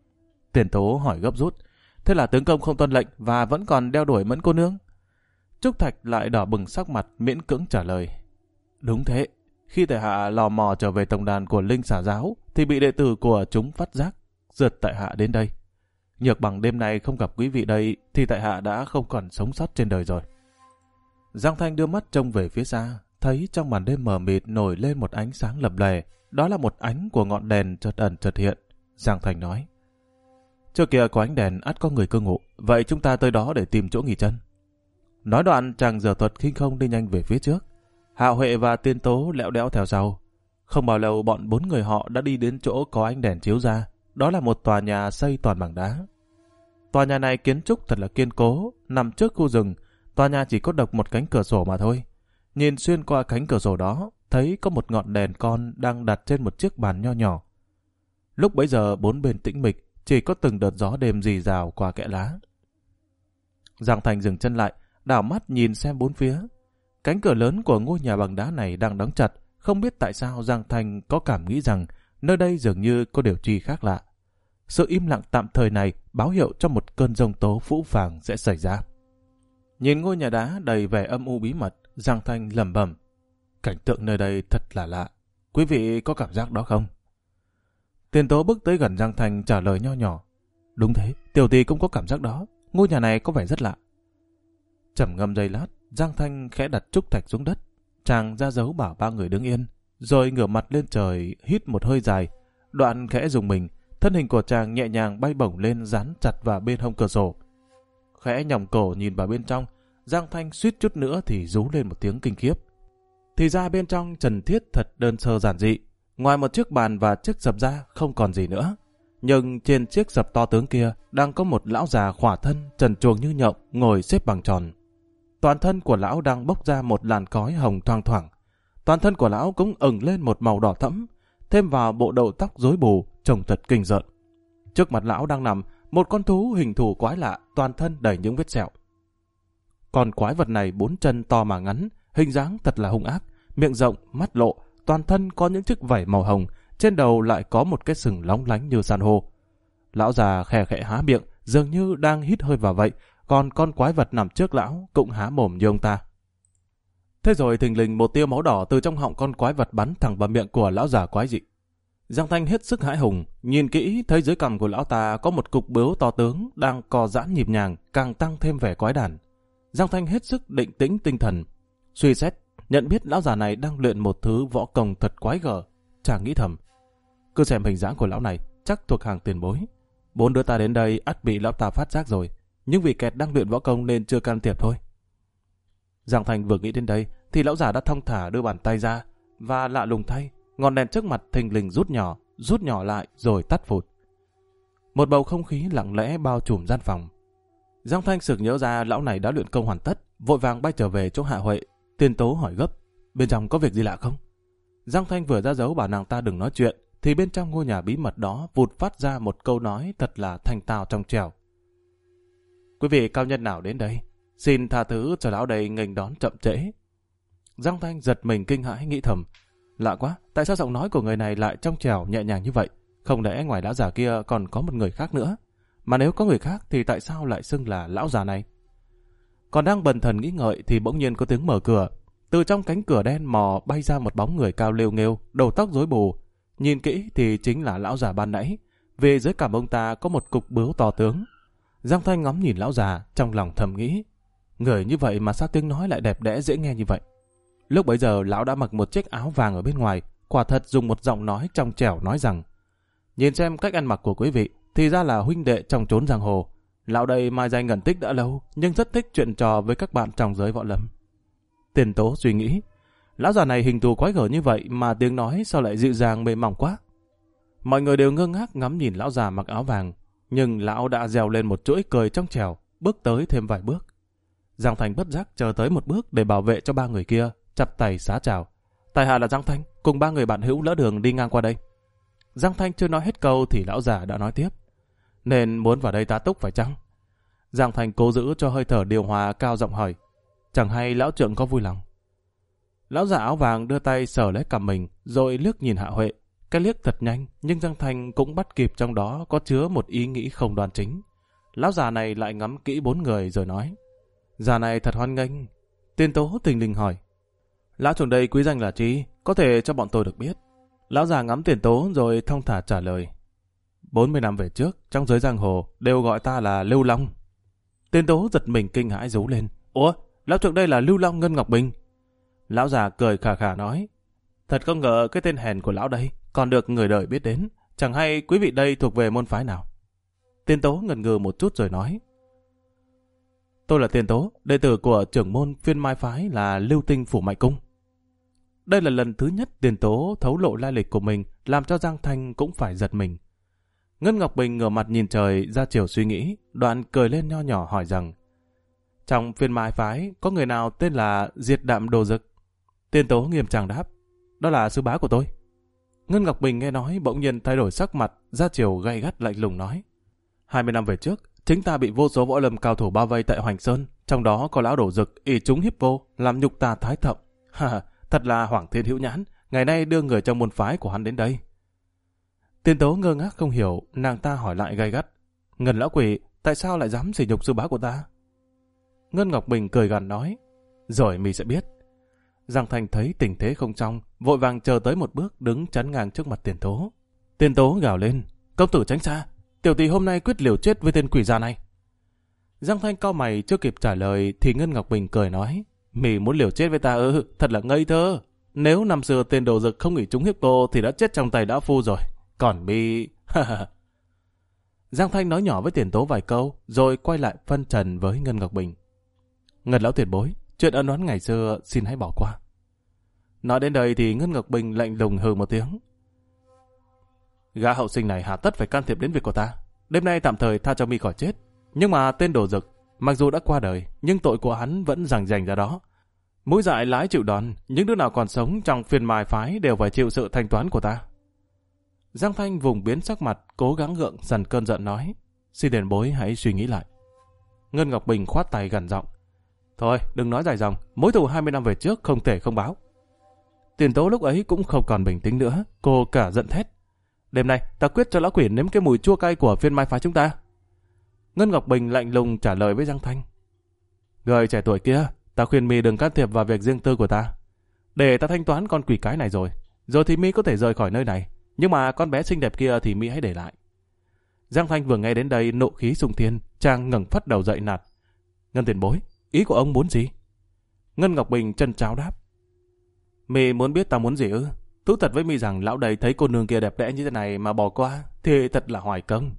Tiền Tố hỏi gấp rút: Thế là tướng công không tuân lệnh và vẫn còn đeo đuổi Mẫn cô nương? Trúc Thạch lại đỏ bừng sắc mặt, miễn cưỡng trả lời: Đúng thế. Khi tại hạ lò mò trở về tổng đàn của Linh Xà giáo thì bị đệ tử của chúng phát giác, rượt tại hạ đến đây. Nhược bằng đêm nay không gặp quý vị đây thì tại hạ đã không còn sống sót trên đời rồi. Giang Thanh đưa mắt trông về phía xa, thấy trong màn đêm mờ mịt nổi lên một ánh sáng lập lè. Đó là một ánh của ngọn đèn chợt ẩn chợt hiện. Giang Thanh nói: Trước kia có ánh đèn ắt có người cư ngụ, vậy chúng ta tới đó để tìm chỗ nghỉ chân. Nói đoạn chàng giở thuật khinh không đi nhanh về phía trước. Hạo Huệ và Tiên Tố lẹo đẽo theo sau. Không bao lâu bọn bốn người họ đã đi đến chỗ có ánh đèn chiếu ra. Đó là một tòa nhà xây toàn bằng đá. Tòa nhà này kiến trúc thật là kiên cố, nằm trước khu rừng. Tòa nhà chỉ có độc một cánh cửa sổ mà thôi. Nhìn xuyên qua cánh cửa sổ đó, thấy có một ngọn đèn con đang đặt trên một chiếc bàn nho nhỏ. Lúc bấy giờ bốn bên tĩnh mịch, chỉ có từng đợt gió đêm rì rào qua kẽ lá. Giang Thành dừng chân lại, đảo mắt nhìn xem bốn phía. Cánh cửa lớn của ngôi nhà bằng đá này đang đóng chặt. Không biết tại sao Giang Thành có cảm nghĩ rằng nơi đây dường như có điều chi khác lạ. Sự im lặng tạm thời này báo hiệu cho một cơn giông tố phũ phàng sẽ xảy ra. Nhìn ngôi nhà đá đầy vẻ âm u bí mật, Giang Thanh lẩm bẩm: cảnh tượng nơi đây thật là lạ. Quý vị có cảm giác đó không? Tiền Tố bước tới gần Giang Thanh trả lời nho nhỏ: đúng thế, tiểu tỷ cũng có cảm giác đó. Ngôi nhà này có vẻ rất lạ. Trầm ngâm giây lát, Giang Thanh khẽ đặt trúc thạch xuống đất. Chàng ra dấu bảo ba người đứng yên, rồi ngửa mặt lên trời hít một hơi dài. Đoạn khẽ dùng mình, thân hình của chàng nhẹ nhàng bay bổng lên dán chặt vào bên hông cửa sổ. Khẽ nhỏng cổ nhìn vào bên trong, Giang Thanh suýt chút nữa thì rú lên một tiếng kinh khiếp. Thì ra bên trong trần thiết thật đơn sơ giản dị, ngoài một chiếc bàn và chiếc sập ra không còn gì nữa. Nhưng trên chiếc sập to tướng kia đang có một lão già khỏa thân trần truồng như nhộng ngồi xếp bằng tròn. Toàn thân của lão đang bốc ra một làn khói hồng thoang thoảng. Toàn thân của lão cũng ửng lên một màu đỏ thẫm, thêm vào bộ đầu tóc rối bù trông thật kinh rợn. Trước mặt lão đang nằm một con thú hình thù quái lạ, toàn thân đầy những vết sẹo. Con quái vật này bốn chân to mà ngắn, hình dáng thật là hung ác, miệng rộng, mắt lộ, toàn thân có những chiếc vảy màu hồng, trên đầu lại có một cái sừng lóng lánh như san hô. Lão già khẽ khẽ há miệng, dường như đang hít hơi vào vậy, còn con quái vật nằm trước lão cũng há mồm như ông ta. Thế rồi thình lình một tia máu đỏ từ trong họng con quái vật bắn thẳng vào miệng của lão già quái dị. Giang Thanh hết sức hãi hùng, nhìn kỹ thấy dưới cằm của lão ta có một cục bướu to tướng đang co giãn nhịp nhàng, càng tăng thêm vẻ quái đản. Giang Thanh hết sức định tĩnh tinh thần, suy xét, nhận biết lão già này đang luyện một thứ võ công thật quái gở. Chàng nghĩ thầm, cứ xem hình dáng của lão này chắc thuộc hàng tiền bối. Bốn đứa ta đến đây ắt bị lão ta phát giác rồi, nhưng vì kẹt đang luyện võ công nên chưa can thiệp thôi. Giang Thanh vừa nghĩ đến đây thì lão già đã thong thả đưa bàn tay ra, và lạ lùng thay, ngọn đèn trước mặt thình lình rút nhỏ, rút nhỏ lại rồi tắt phụt. Một bầu không khí lặng lẽ bao trùm gian phòng. Giang Thanh sực nhớ ra lão này đã luyện công hoàn tất, vội vàng bay trở về chỗ Hạ Huệ. Tiên Tố hỏi gấp, bên trong có việc gì lạ không? Giang Thanh vừa ra dấu bảo nàng ta đừng nói chuyện, thì bên trong ngôi nhà bí mật đó vụt phát ra một câu nói thật là thanh tao trong trẻo. Quý vị cao nhân nào đến đây? Xin tha thứ cho lão đây nghênh đón chậm trễ. Giang Thanh giật mình kinh hãi nghĩ thầm, lạ quá, tại sao giọng nói của người này lại trong trẻo nhẹ nhàng như vậy? Không lẽ ngoài lão già kia còn có một người khác nữa? Mà nếu có người khác thì tại sao lại xưng là lão già này? Còn đang bần thần nghĩ ngợi thì bỗng nhiên có tiếng mở cửa. Từ trong cánh cửa đen mò bay ra một bóng người cao lêu nghêu, đầu tóc rối bù. Nhìn kỹ thì chính là lão già ban nãy. Về dưới cằm ông ta có một cục bướu to tướng. Giang Thanh ngắm nhìn lão già, trong lòng thầm nghĩ, người như vậy mà sao tiếng nói lại đẹp đẽ dễ nghe như vậy? Lúc bấy giờ lão đã mặc một chiếc áo vàng ở bên ngoài, quả thật dùng một giọng nói trong trẻo nói rằng, nhìn xem cách ăn mặc của quý vị, thì ra là huynh đệ trong chốn giang hồ. Lão đây mai danh ẩn tích đã lâu, nhưng rất thích chuyện trò với các bạn trong giới võ lâm. Tiền Tố suy nghĩ, lão già này hình thù quái gở như vậy mà tiếng nói sao lại dịu dàng mềm mỏng quá. Mọi người đều ngơ ngác ngắm nhìn lão già mặc áo vàng, nhưng lão đã reo lên một chuỗi cười trong trẻo, bước tới thêm vài bước. Giang Thanh bất giác chờ tới một bước để bảo vệ cho ba người kia, chắp tay xá chào. Tại hạ là Giang Thanh, cùng ba người bạn hữu lỡ đường đi ngang qua đây. Giang Thanh chưa nói hết câu thì lão già đã nói tiếp, nên muốn vào đây tá túc phải chăng? Giang Thanh cố giữ cho hơi thở điều hòa, cao giọng hỏi, chẳng hay lão trượng có vui lòng? Lão già áo vàng đưa tay sờ lấy cằm mình, rồi liếc nhìn Hạ Huệ. Cái liếc thật nhanh, nhưng Giang Thanh cũng bắt kịp trong đó có chứa một ý nghĩ không đoan chính. Lão già này lại ngắm kỹ bốn người rồi nói, già này thật hoan nghênh. Tiên Tố tình lình hỏi, lão trượng đây quý danh là chi, có thể cho bọn tôi được biết? Lão già ngắm Tiền Tố rồi thong thả trả lời, bốn mươi năm về trước, trong giới giang hồ đều gọi ta là Lưu Long. Tiên Tố giật mình kinh hãi rú lên, ủa, lão trượng đây là Lưu Long Ngân Ngọc Bình? Lão già cười khà khà nói, thật không ngờ cái tên hèn của lão đây còn được người đời biết đến, chẳng hay quý vị đây thuộc về môn phái nào? Tiên Tố ngần ngừ một chút rồi nói, tôi là Tiên Tố, đệ tử của trưởng môn phiên mai phái là Lưu Tinh Phủ Mại Cung. Đây là lần thứ nhất Tiên Tố thấu lộ lai lịch của mình, làm cho Giang Thanh cũng phải giật mình. Ngân Ngọc Bình ngửa mặt nhìn trời ra chiều suy nghĩ, đoạn cười lên nho nhỏ hỏi rằng, trong phiên mai phái có người nào tên là Diệt Đạm Đồ Dực? Tiên Tố nghiêm trang đáp, đó là sư bá của tôi. Ngân Ngọc Bình nghe nói bỗng nhiên thay đổi sắc mặt, ra chiều gay gắt lạnh lùng nói, hai mươi năm về trước, chính ta bị vô số võ lâm cao thủ bao vây tại Hoành Sơn, trong đó có lão Đổ Dực ỷ chúng hiếp vô, làm nhục ta thái thậm. Ha, thật là Hoàng Thiên Hữu Nhãn, ngày nay đưa người trong môn phái của hắn đến đây. Tiền tố ngơ ngác không hiểu, nàng ta hỏi lại gay gắt. Ngân lão quỷ, tại sao lại dám sỉ nhục sư bá của ta? Ngân Ngọc Bình cười gằn nói. Rồi mi sẽ biết. Giang Thanh thấy tình thế không trong, vội vàng chờ tới một bước đứng chắn ngang trước mặt Tiền tố. Tiền tố gào lên. Công tử tránh xa, tiểu tỷ hôm nay quyết liều chết với tên quỷ già này. Giang Thanh cau mày chưa kịp trả lời thì Ngân Ngọc Bình cười nói. Mì muốn liều chết với ta ư? Thật là ngây thơ. Nếu năm xưa tên đồ dực không nghỉ trúng hiếp cô thì đã chết trong tay đã phu rồi. Còn mi... Giang Thanh nói nhỏ với Tiền tố vài câu rồi quay lại phân trần với Ngân Ngọc Bình. Ngân lão tiền bối, chuyện ân oán ngày xưa xin hãy bỏ qua. Nói đến đây thì Ngân Ngọc Bình lạnh lùng hừ một tiếng. Gã hậu sinh này hà tất phải can thiệp đến việc của ta. Đêm nay tạm thời tha cho mi khỏi chết. Nhưng mà tên đồ dực, mặc dù đã qua đời, nhưng tội của hắn vẫn rành rành ra đó. Mũi dại lái chịu đòn, những đứa nào còn sống trong phiên mài phái đều phải chịu sự thanh toán của ta. Giang Thanh vùng biến sắc mặt, cố gắng gượng dần cơn giận nói. Xin tiền bối hãy suy nghĩ lại. Ngân Ngọc Bình khoát tay gằn giọng. Thôi, đừng nói dài dòng, mối thù hai mươi năm về trước không thể không báo. Tiền tố lúc ấy cũng không còn bình tĩnh nữa, cô cả giận thét. Đêm nay, ta quyết cho lão quỷ nếm cái mùi chua cay của phiên mai phái chúng ta. Ngân Ngọc Bình lạnh lùng trả lời với Giang Thanh. Người trẻ tuổi kia, ta khuyên mi đừng can thiệp vào việc riêng tư của ta. Để ta thanh toán con quỷ cái này rồi, rồi thì mi có thể rời khỏi nơi này. Nhưng mà con bé xinh đẹp kia thì mi hãy để lại. Giang Thanh vừa nghe đến đây nộ khí xung thiên, chàng ngẩng phất đầu dậy nạt. Ngân tiền bối, ý của ông muốn gì? Ngân Ngọc Bình chân cháo đáp. Mi muốn biết ta muốn gì ư? Thú thật với mi rằng lão đầy thấy cô nương kia đẹp đẽ như thế này mà bỏ qua thì thật là hoài công.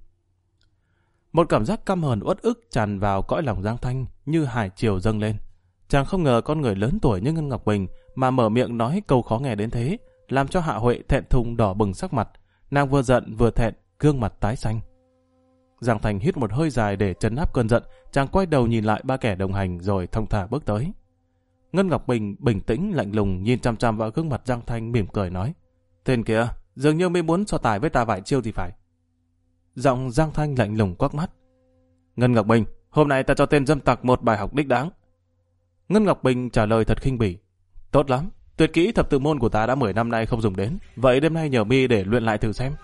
Một cảm giác căm hờn uất ức tràn vào cõi lòng Giang Thanh như hải triều dâng lên. Chàng không ngờ con người lớn tuổi như Ngân Ngọc Bình mà mở miệng nói câu khó nghe đến thế, làm cho Hạ Huệ thẹn thùng đỏ bừng sắc mặt. Nàng vừa giận vừa thẹn, gương mặt tái xanh. Giang Thanh hít một hơi dài để trấn áp cơn giận, chàng quay đầu nhìn lại ba kẻ đồng hành rồi thong thả bước tới. Ngân Ngọc Bình bình tĩnh lạnh lùng nhìn chăm chăm vào gương mặt Giang Thanh mỉm cười nói. Tên kia, dường như mới muốn so tài với ta vài chiêu thì phải. Giọng Giang Thanh lạnh lùng quắc mắt. Ngân Ngọc Bình, hôm nay ta cho tên dâm tặc một bài học đích đáng. Ngân Ngọc Bình trả lời thật khinh bỉ. Tốt lắm, tuyệt kỹ thập tự môn của ta đã mười năm nay không dùng đến, vậy đêm nay nhờ mi để luyện lại thử xem.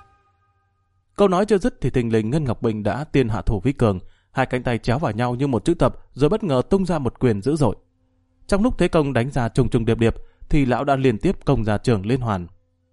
Câu nói chưa dứt thì thình lình Ngân Ngọc Bình đã tiên hạ thủ vi cường, hai cánh tay chéo vào nhau như một chữ tập rồi bất ngờ tung ra một quyền dữ dội. Trong lúc thế công đánh ra trùng trùng điệp điệp thì lão đã liên tiếp công ra trường liên hoàn.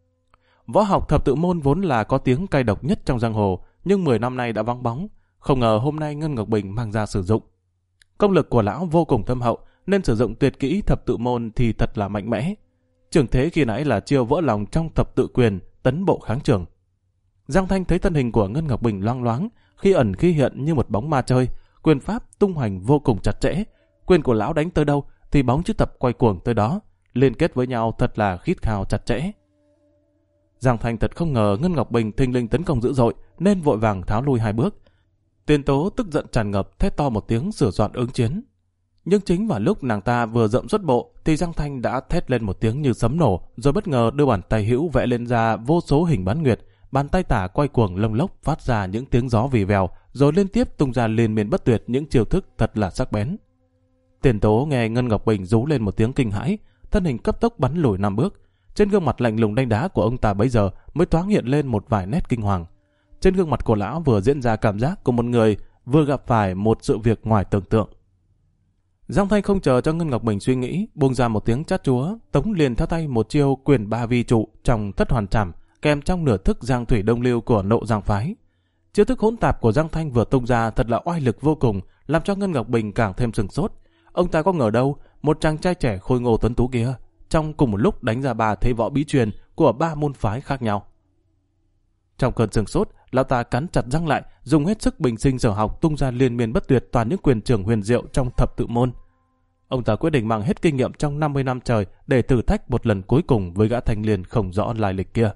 Võ học thập tự môn vốn là có tiếng cay độc nhất trong giang hồ, nhưng mười năm nay đã vắng bóng, không ngờ hôm nay Ngân Ngọc Bình mang ra sử dụng. Công lực của lão vô cùng thâm hậu nên sử dụng tuyệt kỹ thập tự môn thì thật là mạnh mẽ. Trường thế khi nãy là chiêu vỡ lòng trong thập tự quyền, tấn bộ kháng trường. Giang Thanh thấy thân hình của Ngân Ngọc Bình loang loáng, khi ẩn khi hiện như một bóng ma chơi, quyền pháp tung hoành vô cùng chặt chẽ. Quyền của lão đánh tới đâu thì bóng chữ tập quay cuồng tới đó, liên kết với nhau thật là khít khao chặt chẽ. Giang Thanh thật không ngờ Ngân Ngọc Bình thình lình tấn công dữ dội nên vội vàng tháo lui hai bước. Tiền tố tức giận tràn ngập thét to một tiếng sửa soạn ứng chiến. Nhưng chính vào lúc nàng ta vừa dậm xuất bộ thì Giang Thanh đã thét lên một tiếng như sấm nổ, rồi bất ngờ đưa bàn tay hữu vẽ lên ra vô số hình bán nguyệt, bàn tay tả quay cuồng lông lốc phát ra những tiếng gió vì vèo, rồi liên tiếp tung ra liên miên bất tuyệt những chiêu thức thật là sắc bén. Tiền tố nghe Ngân Ngọc Bình rú lên một tiếng kinh hãi, thân hình cấp tốc bắn lùi năm bước. Trên gương mặt lạnh lùng đanh đá của ông ta bấy giờ mới thoáng hiện lên một vài nét kinh hoàng. Trên gương mặt của lão vừa diễn ra cảm giác của một người vừa gặp phải một sự việc ngoài tưởng tượng. Giang Thanh không chờ cho Ngân Ngọc Bình suy nghĩ, buông ra một tiếng chát chúa, tống liền theo tay một chiêu quyền ba vi trụ trong thất hoàn trảm, kèm trong nửa thức giang thủy đông lưu của nộ giang phái. Chiêu thức hỗn tạp của Giang Thanh vừa tung ra thật là oai lực vô cùng, làm cho Ngân Ngọc Bình càng thêm sửng sốt. Ông ta có ngờ đâu một chàng trai trẻ khôi ngô tuấn tú kia trong cùng một lúc đánh ra ba thế võ bí truyền của ba môn phái khác nhau. Trong cơn sửng sốt, lão ta cắn chặt răng lại, dùng hết sức bình sinh sở học tung ra liên miên bất tuyệt toàn những quyền trường huyền diệu trong thập tự môn. Ông ta quyết định mang hết kinh nghiệm trong năm mươi năm trời để thử thách một lần cuối cùng với gã thanh niên không rõ lai lịch kia.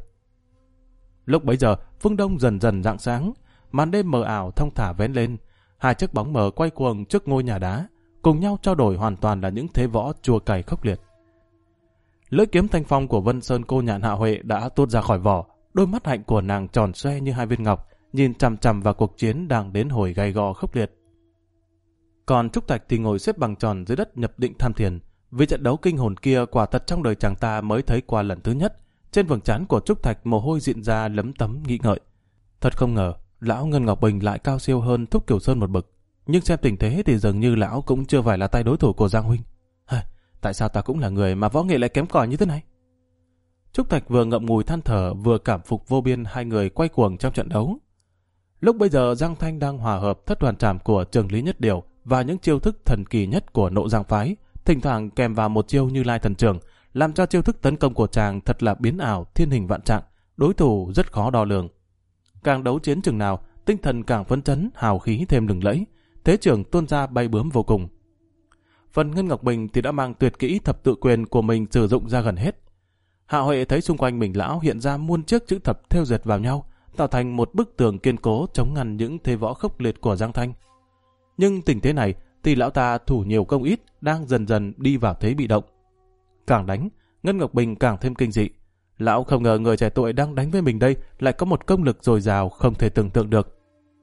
Lúc bấy giờ, phương đông dần dần rạng sáng, màn đêm mờ ảo thong thả vén lên, hai chiếc bóng mờ quay cuồng trước ngôi nhà đá, cùng nhau trao đổi hoàn toàn là những thế võ chua cay khốc liệt. Lưỡi kiếm thanh phong của Vân Sơn cô nhạn Hạ Huệ đã tuốt ra khỏi vỏ, đôi mắt hạnh của nàng tròn xoe như hai viên ngọc, nhìn chằm chằm vào cuộc chiến đang đến hồi gay go khốc liệt. Còn Trúc Thạch thì ngồi xếp bằng tròn dưới đất nhập định tham thiền, vì trận đấu kinh hồn kia quả thật trong đời chàng ta mới thấy qua lần thứ nhất, Trên vầng trán của Trúc Thạch mồ hôi dịn ra lấm tấm nghĩ ngợi. Thật không ngờ, lão Ngân Ngọc Bình lại cao siêu hơn Thúc Kiều Sơn một bậc. Nhưng xem tình thế thì dường như lão cũng chưa phải là tay đối thủ của Giang huynh. Hả, tại sao ta cũng là người mà võ nghệ lại kém cỏi như thế này? Trúc Thạch vừa ngậm ngùi than thở vừa cảm phục vô biên hai người quay cuồng trong trận đấu. Lúc bây giờ Giang Thanh đang hòa hợp thất hoàn trảm của Trường Lý Nhất Điều và những chiêu thức thần kỳ nhất của Nộ Giang phái, thỉnh thoảng kèm vào một chiêu Như Lai thần trường, làm cho chiêu thức tấn công của chàng thật là biến ảo, thiên hình vạn trạng, đối thủ rất khó đo lường. Càng đấu chiến chừng nào, tinh thần càng phấn chấn, hào khí thêm lừng lẫy, thế trưởng tuôn ra bay bướm vô cùng. Phần Ngân Ngọc Bình thì đã mang tuyệt kỹ thập tự quyền của mình sử dụng ra gần hết. Hạ Huệ thấy xung quanh mình lão hiện ra muôn chiếc chữ thập thêu dệt vào nhau, tạo thành một bức tường kiên cố chống ngăn những thế võ khốc liệt của Giang Thanh. Nhưng tình thế này thì lão ta thủ nhiều công ít, đang dần dần đi vào thế bị động. Càng đánh, Ngân Ngọc Bình càng thêm kinh dị. Lão không ngờ người trẻ tuổi đang đánh với mình đây lại có một công lực dồi dào không thể tưởng tượng được.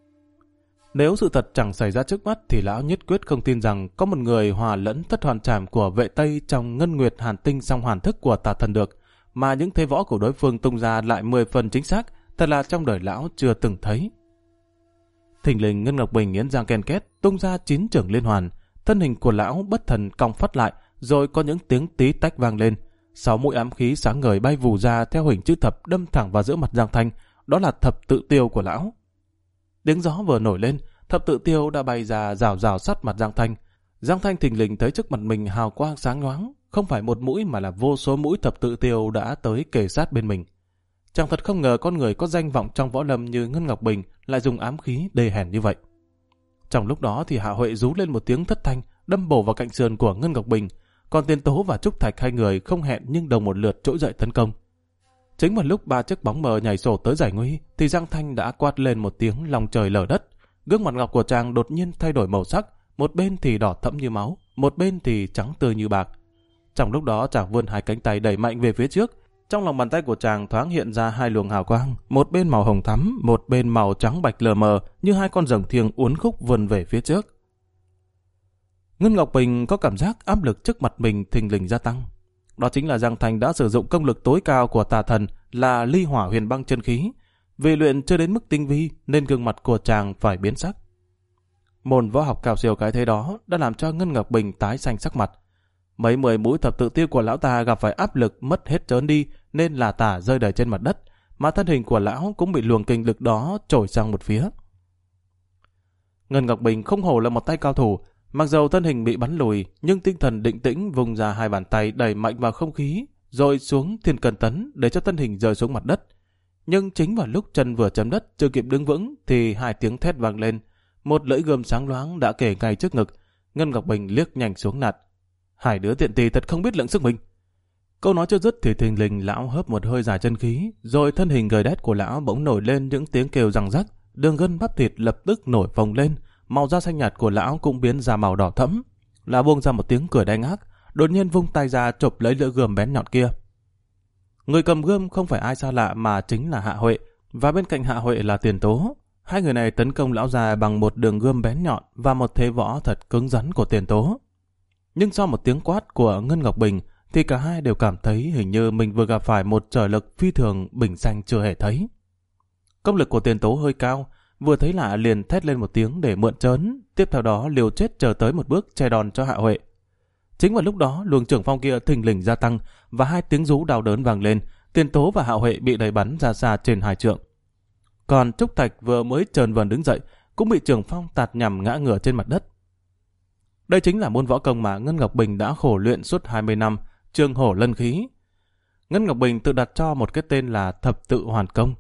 Nếu sự thật chẳng xảy ra trước mắt thì lão nhất quyết không tin rằng có một người hòa lẫn thất hoàn trảm của vệ Tây trong Ngân Nguyệt Hàn Tinh song hoàn thức của Tà Thần được, mà những thế võ của đối phương tung ra lại mười phần chính xác, thật là trong đời lão chưa từng thấy. Thình lình Ngân Ngọc Bình nghiến răng ken két tung ra chín trưởng liên hoàn, thân hình của lão bất thần cong phát lại, rồi có những tiếng tí tách vang lên. Sáu mũi ám khí sáng ngời bay vù ra theo hình chữ thập đâm thẳng vào giữa mặt Giang Thanh, đó là thập tự tiêu của lão. Tiếng gió vừa nổi lên, thập tự tiêu đã bay ra rào rào sát mặt Giang Thanh. Giang Thanh thình lình thấy trước mặt mình hào quang sáng loáng, không phải một mũi mà là vô số mũi thập tự tiêu đã tới kề sát bên mình. Chẳng thật không ngờ con người có danh vọng trong võ lâm như Ngân Ngọc Bình lại dùng ám khí đê hèn như vậy. Trong lúc đó thì Hạ Huệ rú lên một tiếng thất thanh, đâm bổ vào cạnh sườn của Ngân Ngọc Bình, còn Tiền Tố và Trúc Thạch hai người không hẹn nhưng đồng một lượt trỗi dậy tấn công. Chính vào lúc ba chiếc bóng mờ nhảy sổ tới giải nguy thì Giang Thanh đã quát lên một tiếng lòng trời lở đất. Gương mặt ngọc của chàng đột nhiên thay đổi màu sắc, một bên thì đỏ thẫm như máu, một bên thì trắng tươi như bạc. Trong lúc đó chàng vươn hai cánh tay đẩy mạnh về phía trước, trong lòng bàn tay của chàng thoáng hiện ra hai luồng hào quang, một bên màu hồng thắm, một bên màu trắng bạch lờ mờ, như hai con rồng thiêng uốn khúc vươn về phía trước. Ngân Ngọc Bình có cảm giác áp lực trước mặt mình thình lình gia tăng. Đó chính là Giang Thanh đã sử dụng công lực tối cao của Tà Thần là ly hỏa huyền băng chân khí. Vì luyện chưa đến mức tinh vi nên gương mặt của chàng phải biến sắc. Môn võ học cao siêu cái thế đó đã làm cho Ngân Ngọc Bình tái xanh sắc mặt. Mấy mười mũi thập tự tiêu của lão ta gặp phải áp lực mất hết trớn đi nên là tả rơi đầy trên mặt đất, mà thân hình của lão cũng bị luồng kinh lực đó trồi sang một phía. Ngân Ngọc Bình không hổ là một tay cao thủ, mặc dầu thân hình bị bắn lùi nhưng tinh thần định tĩnh vùng ra hai bàn tay đẩy mạnh vào không khí rồi xuống thiên cân tấn để cho thân hình rơi xuống mặt đất. Nhưng chính vào lúc chân vừa chấm đất chưa kịp đứng vững thì hai tiếng thét vang lên, một lưỡi gươm sáng loáng đã kề ngay trước ngực. Ngân Ngọc Bình liếc nhanh xuống nạt: hai đứa tiện tì thật không biết lượng sức mình. Câu nói chưa dứt thì thình lình lão hớp một hơi dài chân khí, rồi thân hình gầy đét của lão bỗng nổi lên những tiếng kêu răng rắc, đường gân bắp thịt lập tức nổi phồng lên, màu da xanh nhạt của lão cũng biến ra màu đỏ thẫm. Lão buông ra một tiếng cười đanh ác, đột nhiên vung tay ra chộp lấy lưỡi gươm bén nhọn kia. Người cầm gươm không phải ai xa lạ mà chính là Hạ Huệ, và bên cạnh Hạ Huệ là Tiền Tố. Hai người này tấn công lão già bằng một đường gươm bén nhọn và một thế võ thật cứng rắn của Tiền Tố. Nhưng sau một tiếng quát của Ngân Ngọc Bình thì cả hai đều cảm thấy hình như mình vừa gặp phải một trở lực phi thường bình xanh chưa hề thấy. Công lực của Tiền Tố hơi cao, vừa thấy lạ liền thét lên một tiếng để mượn trớn, tiếp theo đó liều chết chờ tới một bước che đòn cho Hạ Huệ. Chính vào lúc đó luồng trưởng phong kia thình lình gia tăng và hai tiếng rú đau đớn vang lên, Tiền Tố và Hạ Huệ bị đẩy bắn ra xa trên hai trượng. Còn Trúc Thạch vừa mới trờn vờn đứng dậy cũng bị trưởng phong tạt nhằm ngã ngửa trên mặt đất. Đây chính là môn võ công mà Ngân Ngọc Bình đã khổ luyện suốt hai mươi năm, Trường Hổ Lân Khí. Ngân Ngọc Bình tự đặt cho một cái tên là Thập Tự Hoàn Công.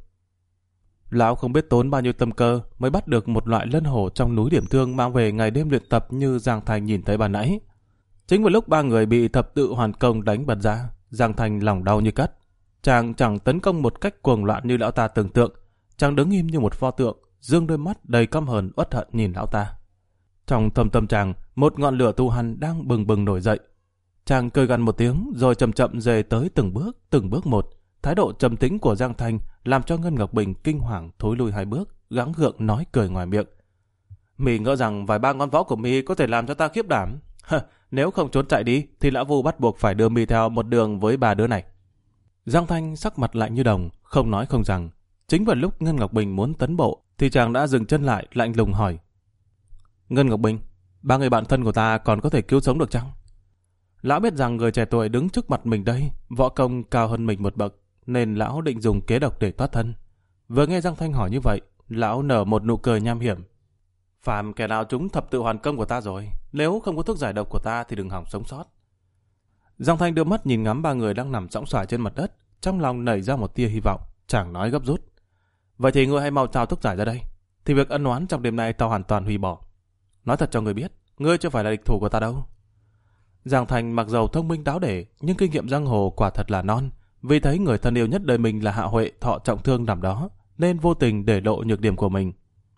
Lão không biết tốn bao nhiêu tâm cơ mới bắt được một loại lân hổ trong núi Điểm Thương mang về ngày đêm luyện tập như Giang Thành nhìn thấy ban nãy. Chính vào lúc ba người bị Thập Tự Hoàn Công đánh bật ra, Giang Thành lòng đau như cắt. Chàng chẳng tấn công một cách cuồng loạn như lão ta tưởng tượng, chàng đứng im như một pho tượng, dương đôi mắt đầy căm hờn uất hận nhìn lão ta. Trong thâm tâm chàng, một ngọn lửa tu hành đang bừng bừng nổi dậy. Chàng cười gằn một tiếng rồi chậm chậm dề tới từng bước, từng bước một. Thái độ trầm tĩnh của Giang Thanh làm cho Ngân Ngọc Bình kinh hoàng thối lui hai bước, gắng gượng nói cười ngoài miệng: "Mì ngỡ rằng vài ba ngón võ của mì có thể làm cho ta khiếp đảm. Nếu không trốn chạy đi thì lão Vu bắt buộc phải đưa mì theo một đường với ba đứa này." Giang Thanh sắc mặt lạnh như đồng, không nói không rằng. Chính vào lúc Ngân Ngọc Bình muốn tấn bộ, thì chàng đã dừng chân lại, lạnh lùng hỏi. Ngân Ngọc Bình, ba người bạn thân của ta còn có thể cứu sống được chăng? Lão biết rằng người trẻ tuổi đứng trước mặt mình đây, võ công cao hơn mình một bậc, nên lão định dùng kế độc để thoát thân. Vừa nghe Giang Thanh hỏi như vậy, lão nở một nụ cười nham hiểm. Phàm kẻ nào trúng thập tự hoàn công của ta rồi, nếu không có thuốc giải độc của ta thì đừng hỏng sống sót. Giang Thanh đưa mắt nhìn ngắm ba người đang nằm sõng xoài trên mặt đất, trong lòng nảy ra một tia hy vọng, chàng nói gấp rút. Vậy thì ngươi hãy mau trao thuốc giải ra đây, thì việc ân oán trong đêm nay tao hoàn toàn hủy bỏ. Nói thật cho ngươi biết, ngươi chưa phải là địch thủ của ta đâu. Giang Thanh mặc dầu thông minh đáo để, nhưng kinh nghiệm giang hồ quả thật là non, vì thấy người thân yêu nhất đời mình là Hạ Huệ thọ trọng thương nằm đó, nên vô tình để lộ nhược điểm của mình.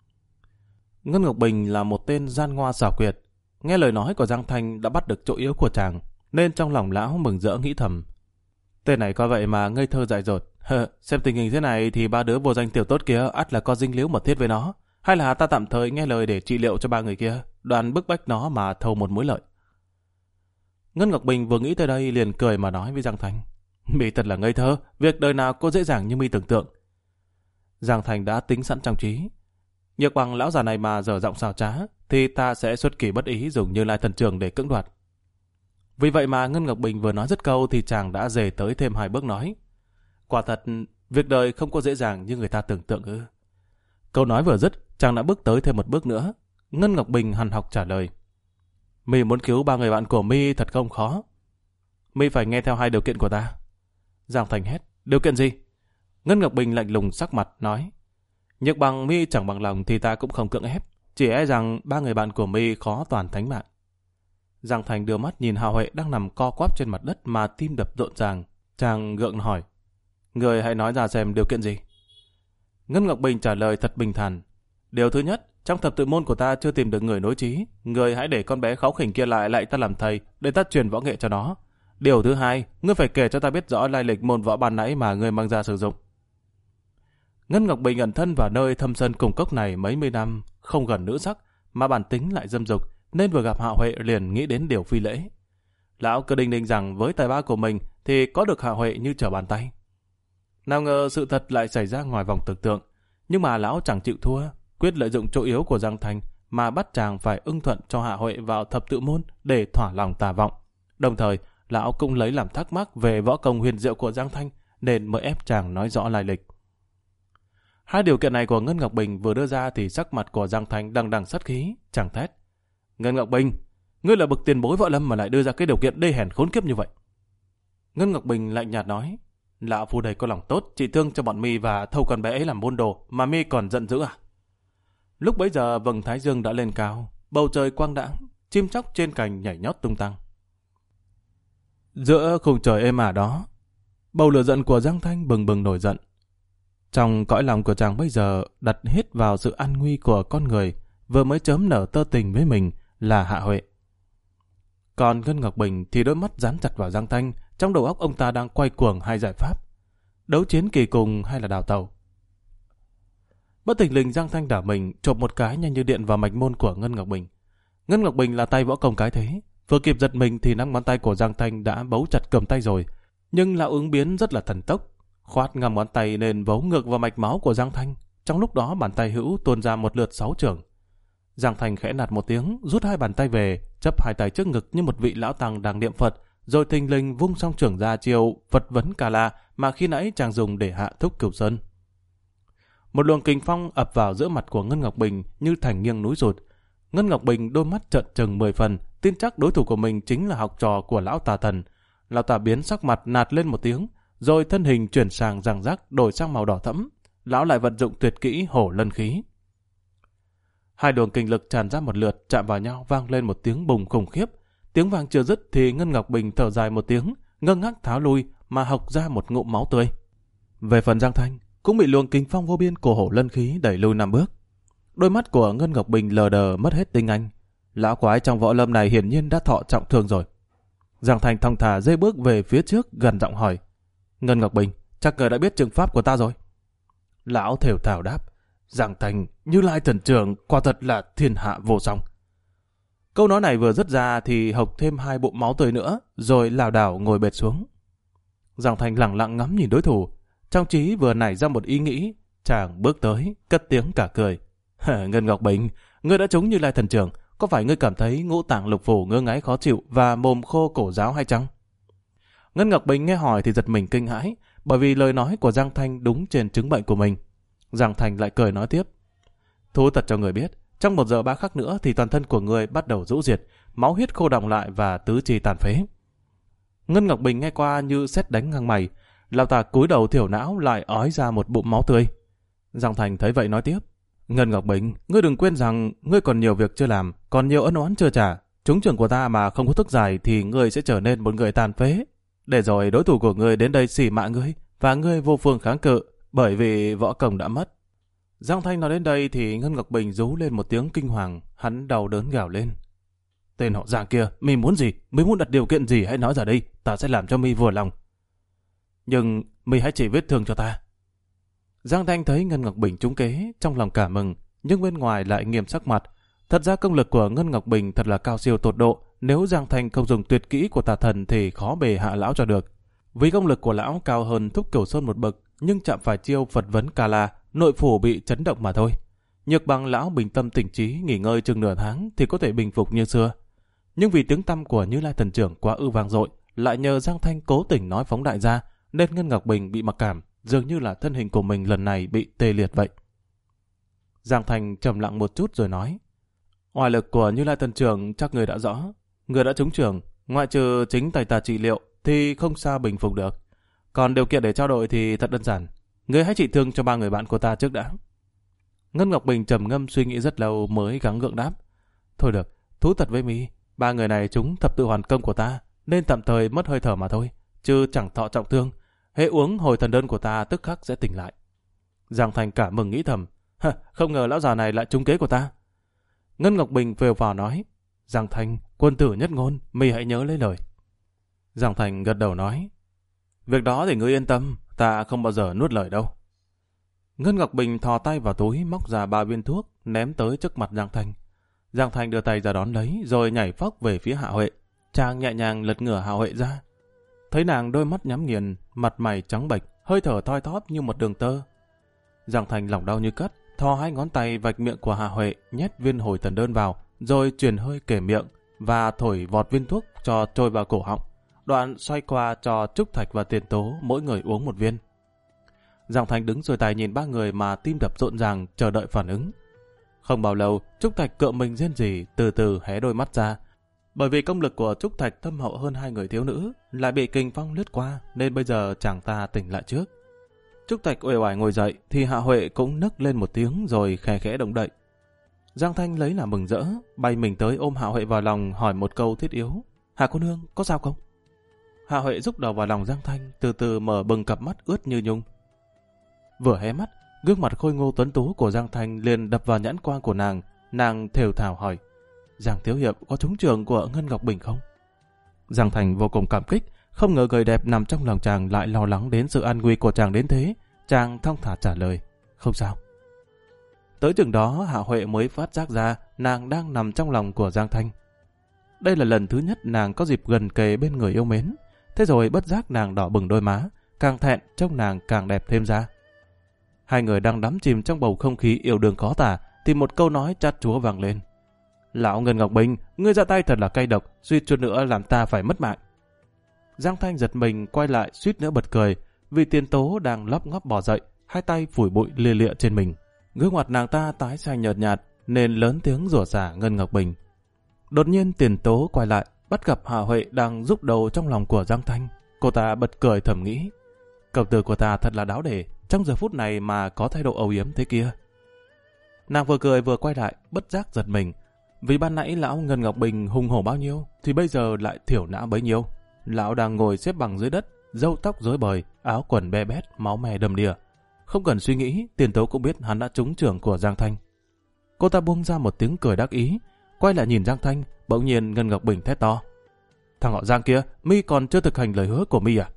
Ngân Ngọc Bình là một tên gian ngoa xảo quyệt, nghe lời nói của Giang Thanh đã bắt được chỗ yếu của chàng, nên trong lòng lão mừng rỡ nghĩ thầm. Tên này coi vậy mà ngây thơ dại dột, xem tình hình thế này thì ba đứa vô danh tiểu tốt kia ắt là có dính líu mật thiết với nó, hay là ta tạm thời nghe lời để trị liệu cho ba người kia, đoàn bức bách nó mà thâu một mối lợi. Ngân Ngọc Bình vừa nghĩ tới đây liền cười mà nói với Giang Thanh. Mi thật là ngây thơ, việc đời nào có dễ dàng như mi tưởng tượng. Giang Thanh đã tính sẵn trong trí. Nhược bằng lão già này mà dở giọng xào trá, thì ta sẽ xuất kỳ bất ý dùng Như Lai thần trường để cưỡng đoạt. Vì vậy mà Ngân Ngọc Bình vừa nói dứt câu thì chàng đã dề tới thêm hai bước nói. Quả thật, việc đời không có dễ dàng như người ta tưởng tượng ư. Câu nói vừa dứt, chàng đã bước tới thêm một bước nữa. Ngân Ngọc Bình hằn học trả lời. Mi muốn cứu ba người bạn của mi thật không khó. Mi phải nghe theo hai điều kiện của ta. Giang Thành hét. Điều kiện gì? Ngân Ngọc Bình lạnh lùng sắc mặt nói. Nhược bằng mi chẳng bằng lòng thì ta cũng không cưỡng ép. Chỉ e rằng ba người bạn của mi khó toàn thánh mạng. Giang Thành đưa mắt nhìn Hạ Huệ đang nằm co quắp trên mặt đất mà tim đập rộn ràng. Chàng gượng hỏi. Người hãy nói ra xem điều kiện gì? Ngân Ngọc Bình trả lời thật bình thản. Điều thứ nhất, trong thập tự môn của ta chưa tìm được người nối trí. Người hãy để con bé kháu khỉnh kia lại lại ta làm thầy, để ta truyền võ nghệ cho nó. Điều thứ hai, ngươi phải kể cho ta biết rõ lai lịch môn võ ban nãy mà ngươi mang ra sử dụng. Ngân Ngọc Bình ẩn thân vào nơi thâm sơn cùng cốc này mấy mươi năm, không gần nữ sắc, mà bản tính lại dâm dục, nên vừa gặp Hạ Huệ liền nghĩ đến điều phi lễ. Lão cứ đinh ninh rằng với tài ba của mình thì có được Hạ Huệ như trở bàn tay. Nào ngờ sự thật lại xảy ra ngoài vòng tưởng tượng, nhưng mà lão chẳng chịu thua, quyết lợi dụng chỗ yếu của Giang Thành mà bắt chàng phải ưng thuận cho Hạ Huệ vào thập tự môn để thỏa lòng tà vọng. Đồng thời, lão cũng lấy làm thắc mắc về võ công huyền diệu của Giang Thanh nên mới ép chàng nói rõ lai lịch. Hai điều kiện này của Ngân Ngọc Bình vừa đưa ra thì sắc mặt của Giang Thanh đằng đằng sát khí, chàng thét. Ngân Ngọc Bình, ngươi là bậc tiền bối võ lâm mà lại đưa ra cái điều kiện đê hèn khốn kiếp như vậy. Ngân Ngọc Bình lạnh nhạt nói. Lão phu đây có lòng tốt, chỉ thương cho bọn mi và thâu con bé ấy làm môn đồ mà mi còn giận dữ à? Lúc bấy giờ vầng thái dương đã lên cao, bầu trời quang đãng, chim chóc trên cành nhảy nhót tung tăng. Giữa khung trời êm ả đó, bầu lửa giận của Giang Thanh bừng bừng nổi giận. Trong cõi lòng của chàng bây giờ đặt hết vào sự an nguy của con người vừa mới chớm nở tơ tình với mình là Hạ Huệ. Còn Ngân Ngọc Bình thì đôi mắt dán chặt vào Giang Thanh, trong đầu óc ông ta đang quay cuồng hai giải pháp: đấu chiến kỳ cùng hay là đào tẩu. Bất thình lình Giang Thanh đảo mình chộp một cái nhanh như điện vào mạch môn của Ngân Ngọc Bình. Ngân Ngọc Bình là tay võ công cái thế, vừa kịp giật mình thì năm ngón tay của Giang Thanh đã bấu chặt cầm tay rồi, nhưng lão ứng biến rất là thần tốc, khoát ngăm ngón tay nên vấu ngược vào mạch máu của Giang Thanh. Trong lúc đó bàn tay hữu tuôn ra một lượt sáu chưởng. Giang Thanh khẽ nạt một tiếng, rút hai bàn tay về, chấp hai tay trước ngực như một vị lão tăng đang niệm Phật, rồi thình lình vung song chưởng ra chiêu Phật vấn Cà La mà khi nãy chàng dùng để hạ Thúc Cửu Sơn. Một luồng kình phong ập vào giữa mặt của Ngân Ngọc Bình như thành nghiêng núi rụt. Ngân Ngọc Bình đôi mắt trợn trừng mười phần, tin chắc đối thủ của mình chính là học trò của lão tà thần. Lão tà biến sắc mặt nạt lên một tiếng, rồi thân hình chuyển sang răng rắc đổi sang màu đỏ thẫm. Lão lại vận dụng tuyệt kỹ Hổ Lân Khí. Hai luồng kình lực tràn ra một lượt, chạm vào nhau vang lên một tiếng bùng khủng khiếp. Tiếng vang chưa dứt thì Ngân Ngọc Bình thở dài một tiếng, ngơ ngác tháo lui mà hộc ra một ngụm máu tươi. Về phần Giang Thanh cũng bị luồng kình phong vô biên của Hổ Lân Khí đẩy lui năm bước. Đôi mắt của Ngân Ngọc Bình lờ đờ mất hết tinh anh. Lão quái trong võ lâm này hiển nhiên đã thọ trọng thương rồi. Giang Thanh thong thả dây bước về phía trước, gần giọng hỏi: Ngân Ngọc Bình, chắc người đã biết trường pháp của ta rồi? Lão thều thào đáp: Giang Thanh, Như Lai thần trưởng quả thật là thiên hạ vô song. Câu nói này vừa dứt ra thì hộc thêm hai bụng máu tươi nữa, rồi lảo đảo ngồi bệt xuống. Giang Thành lặng lặng ngắm nhìn đối thủ, trong trí vừa nảy ra một ý nghĩ, chàng bước tới, cất tiếng cả cười. Ngân Ngọc Bình, ngươi đã trúng Như Lai thần trưởng, có phải ngươi cảm thấy ngũ tạng lục phủ ngơ ngáy khó chịu và mồm khô cổ ráo hay chăng? Ngân Ngọc Bình nghe hỏi thì giật mình kinh hãi, bởi vì lời nói của Giang Thanh đúng trên chứng bệnh của mình. Giang Thành lại cười nói tiếp. Thú thật cho người biết, trong một giờ ba khắc nữa thì toàn thân của người bắt đầu rũ diệt, máu huyết khô đọng lại và tứ chi tàn phế. Ngân Ngọc Bình nghe qua như sét đánh ngang mày, lão ta cúi đầu thiểu não lại ói ra một bụng máu tươi. Giang Thành thấy vậy nói tiếp. Ngân Ngọc Bình, ngươi đừng quên rằng ngươi còn nhiều việc chưa làm, còn nhiều ân oán chưa trả. Trúng trưởng của ta mà không có thức giải thì ngươi sẽ trở nên một người tàn phế. Để rồi đối thủ của ngươi đến đây xỉ mạ ngươi và ngươi vô phương kháng cự, bởi vì võ công đã mất. Giang Thanh nói đến đây thì Ngân Ngọc Bình rú lên một tiếng kinh hoàng, hắn đau đớn gào lên. Tên họ Giang kia, mi muốn gì? Mi muốn đặt điều kiện gì hãy nói ra đây, ta sẽ làm cho mi vừa lòng. Nhưng mi hãy chỉ vết thương cho ta. Giang Thanh thấy Ngân Ngọc Bình trúng kế, trong lòng cảm mừng, nhưng bên ngoài lại nghiêm sắc mặt. Thật ra công lực của Ngân Ngọc Bình thật là cao siêu tột độ, nếu Giang Thanh không dùng tuyệt kỹ của tà thần thì khó bề hạ lão cho được. Vì công lực của lão cao hơn Thúc Cửu Sơn một bậc, nhưng chạm phải chiêu Phật vấn Ca La, nội phủ bị chấn động mà thôi. Nhược bằng lão bình tâm tỉnh trí nghỉ ngơi chừng nửa tháng thì có thể bình phục như xưa. Nhưng vì tiếng tăm của Như Lai thần trưởng quá ư vang dội, lại nhờ Giang Thanh cố tình nói phóng đại ra, nên Ngân Ngọc Bình bị mặc cảm, dường như là thân hình của mình lần này bị tê liệt vậy. Giang Thanh trầm lặng một chút rồi nói. Oai lực của Như Lai thần trưởng chắc người đã rõ. Người đã trúng trưởng, ngoại trừ chính tay ta trị liệu thì không sao bình phục được. Còn điều kiện để trao đổi thì thật đơn giản. Người hãy trị thương cho ba người bạn của ta trước đã. Ngân Ngọc Bình trầm ngâm suy nghĩ rất lâu mới gắng gượng đáp. Thôi được, thú thật với mi, ba người này chúng thập tự hoàn công của ta, nên tạm thời mất hơi thở mà thôi, chứ chẳng thọ trọng thương. Hễ uống hồi thần đơn của ta tức khắc sẽ tỉnh lại. Giang Thành cả mừng nghĩ thầm, không ngờ lão già này lại trúng kế của ta. Ngân Ngọc Bình phều phào nói, Giang Thành, quân tử nhất ngôn, mi hãy nhớ lấy lời. Giang Thành gật đầu nói, việc đó thì ngươi yên tâm, ta không bao giờ nuốt lời đâu. Ngân Ngọc Bình thò tay vào túi móc ra ba viên thuốc, ném tới trước mặt Giang Thành. Giang Thành đưa tay ra đón lấy, rồi nhảy phóc về phía Hạ Huệ. Chàng nhẹ nhàng lật ngửa Hạ Huệ ra. Thấy nàng đôi mắt nhắm nghiền, mặt mày trắng bệch, hơi thở thoi thóp như một đường tơ. Giang Thành lòng đau như cắt, thò hai ngón tay vạch miệng của Hạ Huệ, nhét viên hồi thần đơn vào, rồi truyền hơi kể miệng và thổi vọt viên thuốc cho trôi vào cổ họng. Đoạn xoay qua cho Trúc Thạch và Tiền Tố mỗi người uống một viên. Giang Thành đứng rồi tài nhìn ba người mà tim đập rộn ràng chờ đợi phản ứng. Không bao lâu, Trúc Thạch cựa mình rên rỉ, từ từ hé đôi mắt ra. Bởi vì công lực của Trúc Thạch thâm hậu hơn hai người thiếu nữ, lại bị kình phong lướt qua, nên bây giờ chàng ta tỉnh lại trước. Trúc Thạch uể oải ngồi dậy, thì Hạ Huệ cũng nấc lên một tiếng rồi khẽ khẽ động đậy. Giang Thanh lấy làm mừng rỡ, bay mình tới ôm Hạ Huệ vào lòng hỏi một câu thiết yếu. Hạ cô nương, có sao không? Hạ Huệ rúc đầu vào lòng Giang Thanh, từ từ mở bừng cặp mắt ướt như nhung. Vừa hé mắt, gương mặt khôi ngô tuấn tú của Giang Thanh liền đập vào nhãn quang của nàng. Nàng thều thào hỏi, Giang thiếu hiệp có trúng trường của Ngân Ngọc Bình không? Giang Thành vô cùng cảm kích, không ngờ người đẹp nằm trong lòng chàng lại lo lắng đến sự an nguy của chàng đến thế. Chàng thong thả trả lời, không sao. Tới chừng đó Hạ Huệ mới phát giác ra nàng đang nằm trong lòng của Giang Thanh. Đây là lần thứ nhất nàng có dịp gần kề bên người yêu mến. Thế rồi bất giác nàng đỏ bừng đôi má, càng thẹn trông nàng càng đẹp thêm ra. Hai người đang đắm chìm trong bầu không khí yêu đương khó tả thì một câu nói chát chúa vang lên. Lão Ngân Ngọc Bình, ngươi ra tay thật là cay độc, suýt chút nữa làm ta phải mất mạng. Giang Thanh giật mình quay lại suýt nữa bật cười, vì Tiền Tố đang lóp ngóp bò dậy, hai tay phủi bụi lia lịa trên mình. Gương mặt nàng ta tái xanh nhợt nhạt nên lớn tiếng rủa xả Ngân Ngọc Bình. Đột nhiên Tiền Tố quay lại, bắt gặp Hạ Huệ đang rúc đầu trong lòng của Giang Thanh. Cô ta bật cười thầm nghĩ, cậu tử của ta thật là đáo để, trong giờ phút này mà có thái độ âu yếm thế kia. Nàng vừa cười vừa quay lại, bất giác giật mình, vì ban nãy lão Ngân Ngọc Bình hùng hổ bao nhiêu thì bây giờ lại thiểu não bấy nhiêu. Lão đang ngồi xếp bằng dưới đất, râu tóc rối bời, áo quần be bét, máu me đầm đìa. Không cần suy nghĩ, Tiền Tố cũng biết hắn đã trúng trưởng của Giang Thanh. Cô ta buông ra một tiếng cười đắc ý, quay lại nhìn Giang Thanh, bỗng nhiên Ngân Ngọc Bình thét to, thằng họ Giang kia, mi còn chưa thực hành lời hứa của mi à?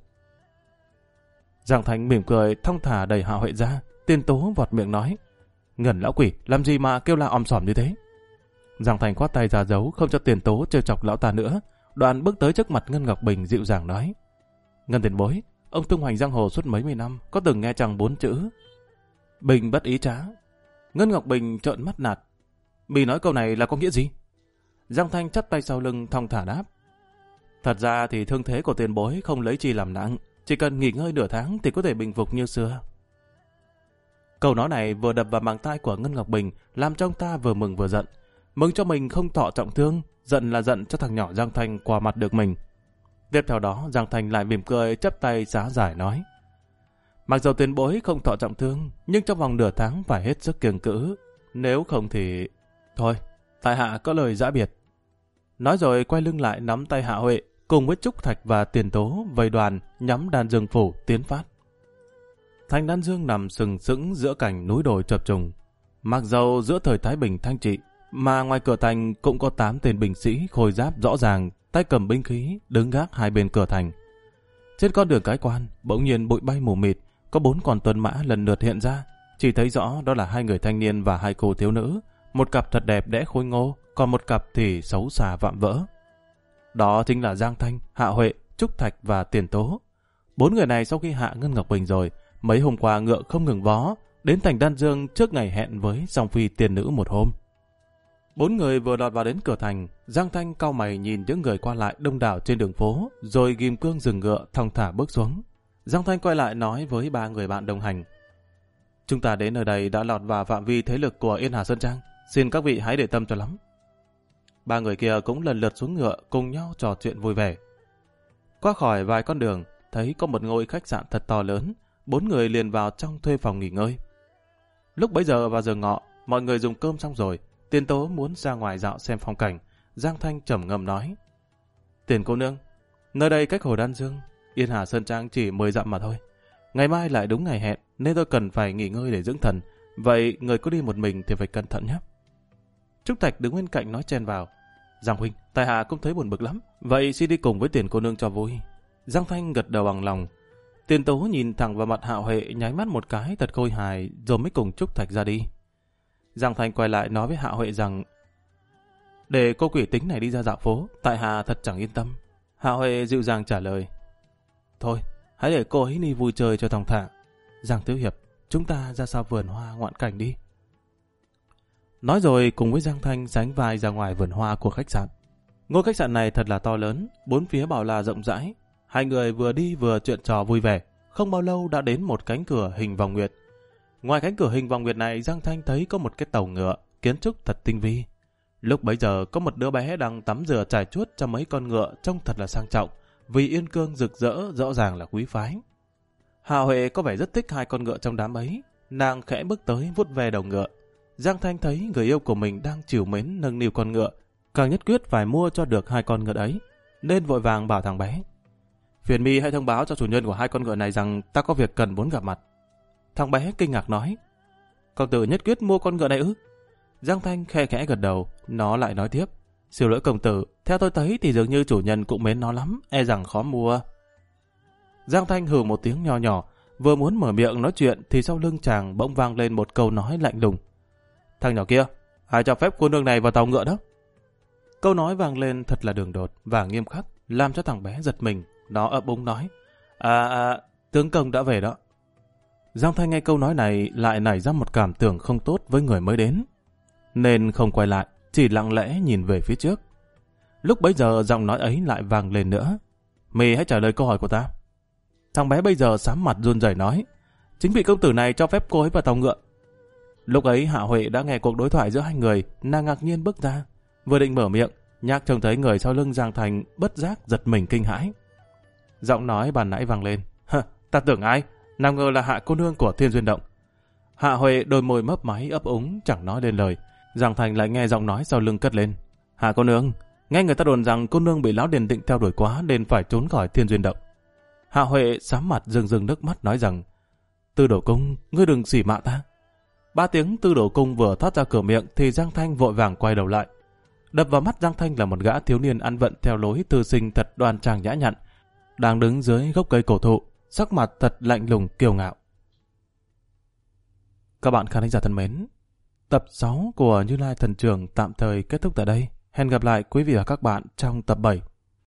Giang Thanh mỉm cười thong thả đẩy Hạ Huệ ra. Tiền Tố vọt miệng nói, Ngân lão quỷ, làm gì mà kêu la om sòm như thế? Giang Thanh khoát tay ra dấu không cho Tiền Tố trêu chọc lão ta nữa. Đoạn bước tới trước mặt Ngân Ngọc Bình dịu dàng nói, Ngân tiền bối, ông tung hoành giang hồ suốt mấy mươi năm, có từng nghe chăng bốn chữ bình bất ý trá. Ngân Ngọc Bình trợn mắt nạt. Mì nói câu này là có nghĩa gì? Giang Thanh chắp tay sau lưng thong thả đáp. Thật ra thì thương thế của tiền bối không lấy chi làm nặng, chỉ cần nghỉ ngơi nửa tháng thì có thể bình phục như xưa. Câu nói này vừa đập vào màng tai của Ngân Ngọc Bình, làm cho ông ta vừa mừng vừa giận. Mừng cho mình không thọ trọng thương, giận là giận cho thằng nhỏ Giang Thanh qua mặt được mình. Tiếp theo đó, Giang Thanh lại mỉm cười chắp tay xá giải nói. Mặc dù tiền bối không thọ trọng thương, nhưng trong vòng nửa tháng phải hết sức kiêng cữ. Nếu không thì... Thôi, tại hạ có lời giã biệt. Nói rồi quay lưng lại nắm tay Hạ Huệ, cùng với Trúc Thạch và Tiền Tố vây đoàn nhắm Đan Dương Phủ tiến phát. Thành Đan Dương nằm sừng sững giữa cảnh núi đồi chập trùng. Mặc dầu giữa thời Thái Bình thanh trị, mà ngoài cửa thành cũng có tám tên binh sĩ khôi giáp rõ ràng, tay cầm binh khí, đứng gác hai bên cửa thành. Trên con đường cái quan, bỗng nhiên bụi bay mù mịt, có bốn con tuần mã lần lượt hiện ra. Chỉ thấy rõ đó là hai người thanh niên và hai cô thiếu nữ. Một cặp thật đẹp đẽ khôi ngô, còn một cặp thì xấu xà vạm vỡ. Đó chính là Giang Thanh, Hạ Huệ, Trúc Thạch và Tiền Tố. Bốn người này sau khi hạ Ngân Ngọc Bình rồi, mấy hôm qua ngựa không ngừng vó, đến thành Đan Dương trước ngày hẹn với song phi tiền nữ một hôm. Bốn người vừa lọt vào đến cửa thành, Giang Thanh cau mày nhìn những người qua lại đông đảo trên đường phố, rồi ghim cương dừng ngựa thong thả bước xuống. Giang Thanh quay lại nói với ba người bạn đồng hành. Chúng ta đến nơi đây đã lọt vào phạm vi thế lực của Yên Hà Sơn Trang, xin các vị hãy để tâm cho lắm. Ba người kia cũng lần lượt xuống ngựa cùng nhau trò chuyện vui vẻ. Qua khỏi vài con đường, thấy có một ngôi khách sạn thật to lớn, bốn người liền vào trong thuê phòng nghỉ ngơi. Lúc bấy giờ vào giờ ngọ, mọi người dùng cơm xong rồi, Tiền Tố muốn ra ngoài dạo xem phong cảnh. Giang Thanh trầm ngâm nói. Tiền cô nương, nơi đây cách hồ Đan Dương, Yên Hà Sơn Trang chỉ mười dặm mà thôi. Ngày mai lại đúng ngày hẹn, nên tôi cần phải nghỉ ngơi để dưỡng thần. Vậy người có đi một mình thì phải cẩn thận nhé. Trúc Thạch đứng bên cạnh nói chen vào. Giang huynh, tại hạ cũng thấy buồn bực lắm. Vậy xin đi cùng với Tiền cô nương cho vui. Giang Thanh gật đầu bằng lòng. Tiền Tố nhìn thẳng vào mặt Hạ Huệ, nháy mắt một cái thật khôi hài, rồi mới cùng Trúc Thạch ra đi. Giang Thanh quay lại nói với Hạ Huệ rằng để cô quỷ tính này đi ra dạo phố, tại hạ thật chẳng yên tâm. Hạ Huệ dịu dàng trả lời. Thôi, hãy để cô ấy đi vui chơi cho thong thả. Giang Thiếu Hiệp, chúng ta ra sau vườn hoa ngoạn cảnh đi. Nói rồi cùng với Giang Thanh sánh vai ra ngoài vườn hoa của khách sạn. Ngôi khách sạn này thật là to lớn, bốn phía bảo là rộng rãi. Hai người vừa đi vừa chuyện trò vui vẻ. Không bao lâu đã đến một cánh cửa hình vòng nguyệt. Ngoài cánh cửa hình vòng nguyệt này, Giang Thanh thấy có một cái tàu ngựa, kiến trúc thật tinh vi. Lúc bấy giờ có một đứa bé đang tắm rửa trải chuốt cho mấy con ngựa, trông thật là sang trọng, vì yên cương rực rỡ rõ ràng là quý phái. Hạ Huệ có vẻ rất thích hai con ngựa trong đám ấy, nàng khẽ bước tới vuốt ve đầu ngựa. Giang Thanh thấy người yêu của mình đang trìu mến nâng niu con ngựa, càng nhất quyết phải mua cho được hai con ngựa ấy, nên vội vàng bảo thằng bé. Phiền mi hãy thông báo cho chủ nhân của hai con ngựa này rằng ta có việc cần muốn gặp mặt. Thằng bé kinh ngạc nói. Công tử nhất quyết mua con ngựa này ư? Giang Thanh khe khẽ gật đầu, nó lại nói tiếp. Xin lỗi công tử, theo tôi thấy thì dường như chủ nhân cũng mến nó lắm, e rằng khó mua. Giang Thanh hừ một tiếng nho nhỏ, vừa muốn mở miệng nói chuyện thì sau lưng chàng bỗng vang lên một câu nói lạnh lùng. Thằng nhỏ kia, ai cho phép cô nương này vào tàu ngựa đó? Câu nói vang lên thật là đường đột và nghiêm khắc, làm cho thằng bé giật mình. Nó ấp úng nói. À, à, tướng công đã về đó. Giang Thanh nghe câu nói này lại nảy ra một cảm tưởng không tốt với người mới đến, nên không quay lại, chỉ lặng lẽ nhìn về phía trước. Lúc bấy giờ giọng nói ấy lại vang lên nữa. Mì hãy trả lời câu hỏi của ta. Thằng bé bây giờ sám mặt run rẩy nói. Chính vị công tử này cho phép cô ấy vào tàu ngựa. Lúc ấy Hạ Huệ đã nghe cuộc đối thoại giữa hai người, nàng ngạc nhiên bước ra, vừa định mở miệng, nhạc trông thấy người sau lưng Giang Thành bất giác giật mình kinh hãi. Giọng nói bàn nãy vang lên. Hơ, ta tưởng ai? Nào ngờ là Hạ cô nương của Thiên Duyên Động. Hạ Huệ đôi môi mấp máy ấp úng chẳng nói lên lời. Giang Thành lại nghe giọng nói sau lưng cất lên. Hạ cô nương, nghe người ta đồn rằng cô nương bị lão Điền Định theo đuổi quá nên phải trốn khỏi Thiên Duyên Động. Hạ Huệ sám mặt rưng rưng nước mắt nói rằng, Tư Đồ Cung, ngươi đừng xỉ mạ ta. Ba tiếng Tư Đồ Cung vừa thoát ra cửa miệng thì Giang Thanh vội vàng quay đầu lại. Đập vào mắt Giang Thanh là một gã thiếu niên ăn vận theo lối thư sinh thật đoan trang nhã nhặn, đang đứng dưới gốc cây cổ thụ, sắc mặt thật lạnh lùng kiêu ngạo. Các bạn khán giả thân mến, tập sáu của Như Lai Thần Trưởng tạm thời kết thúc tại đây. Hẹn gặp lại quý vị và các bạn trong tập bảy.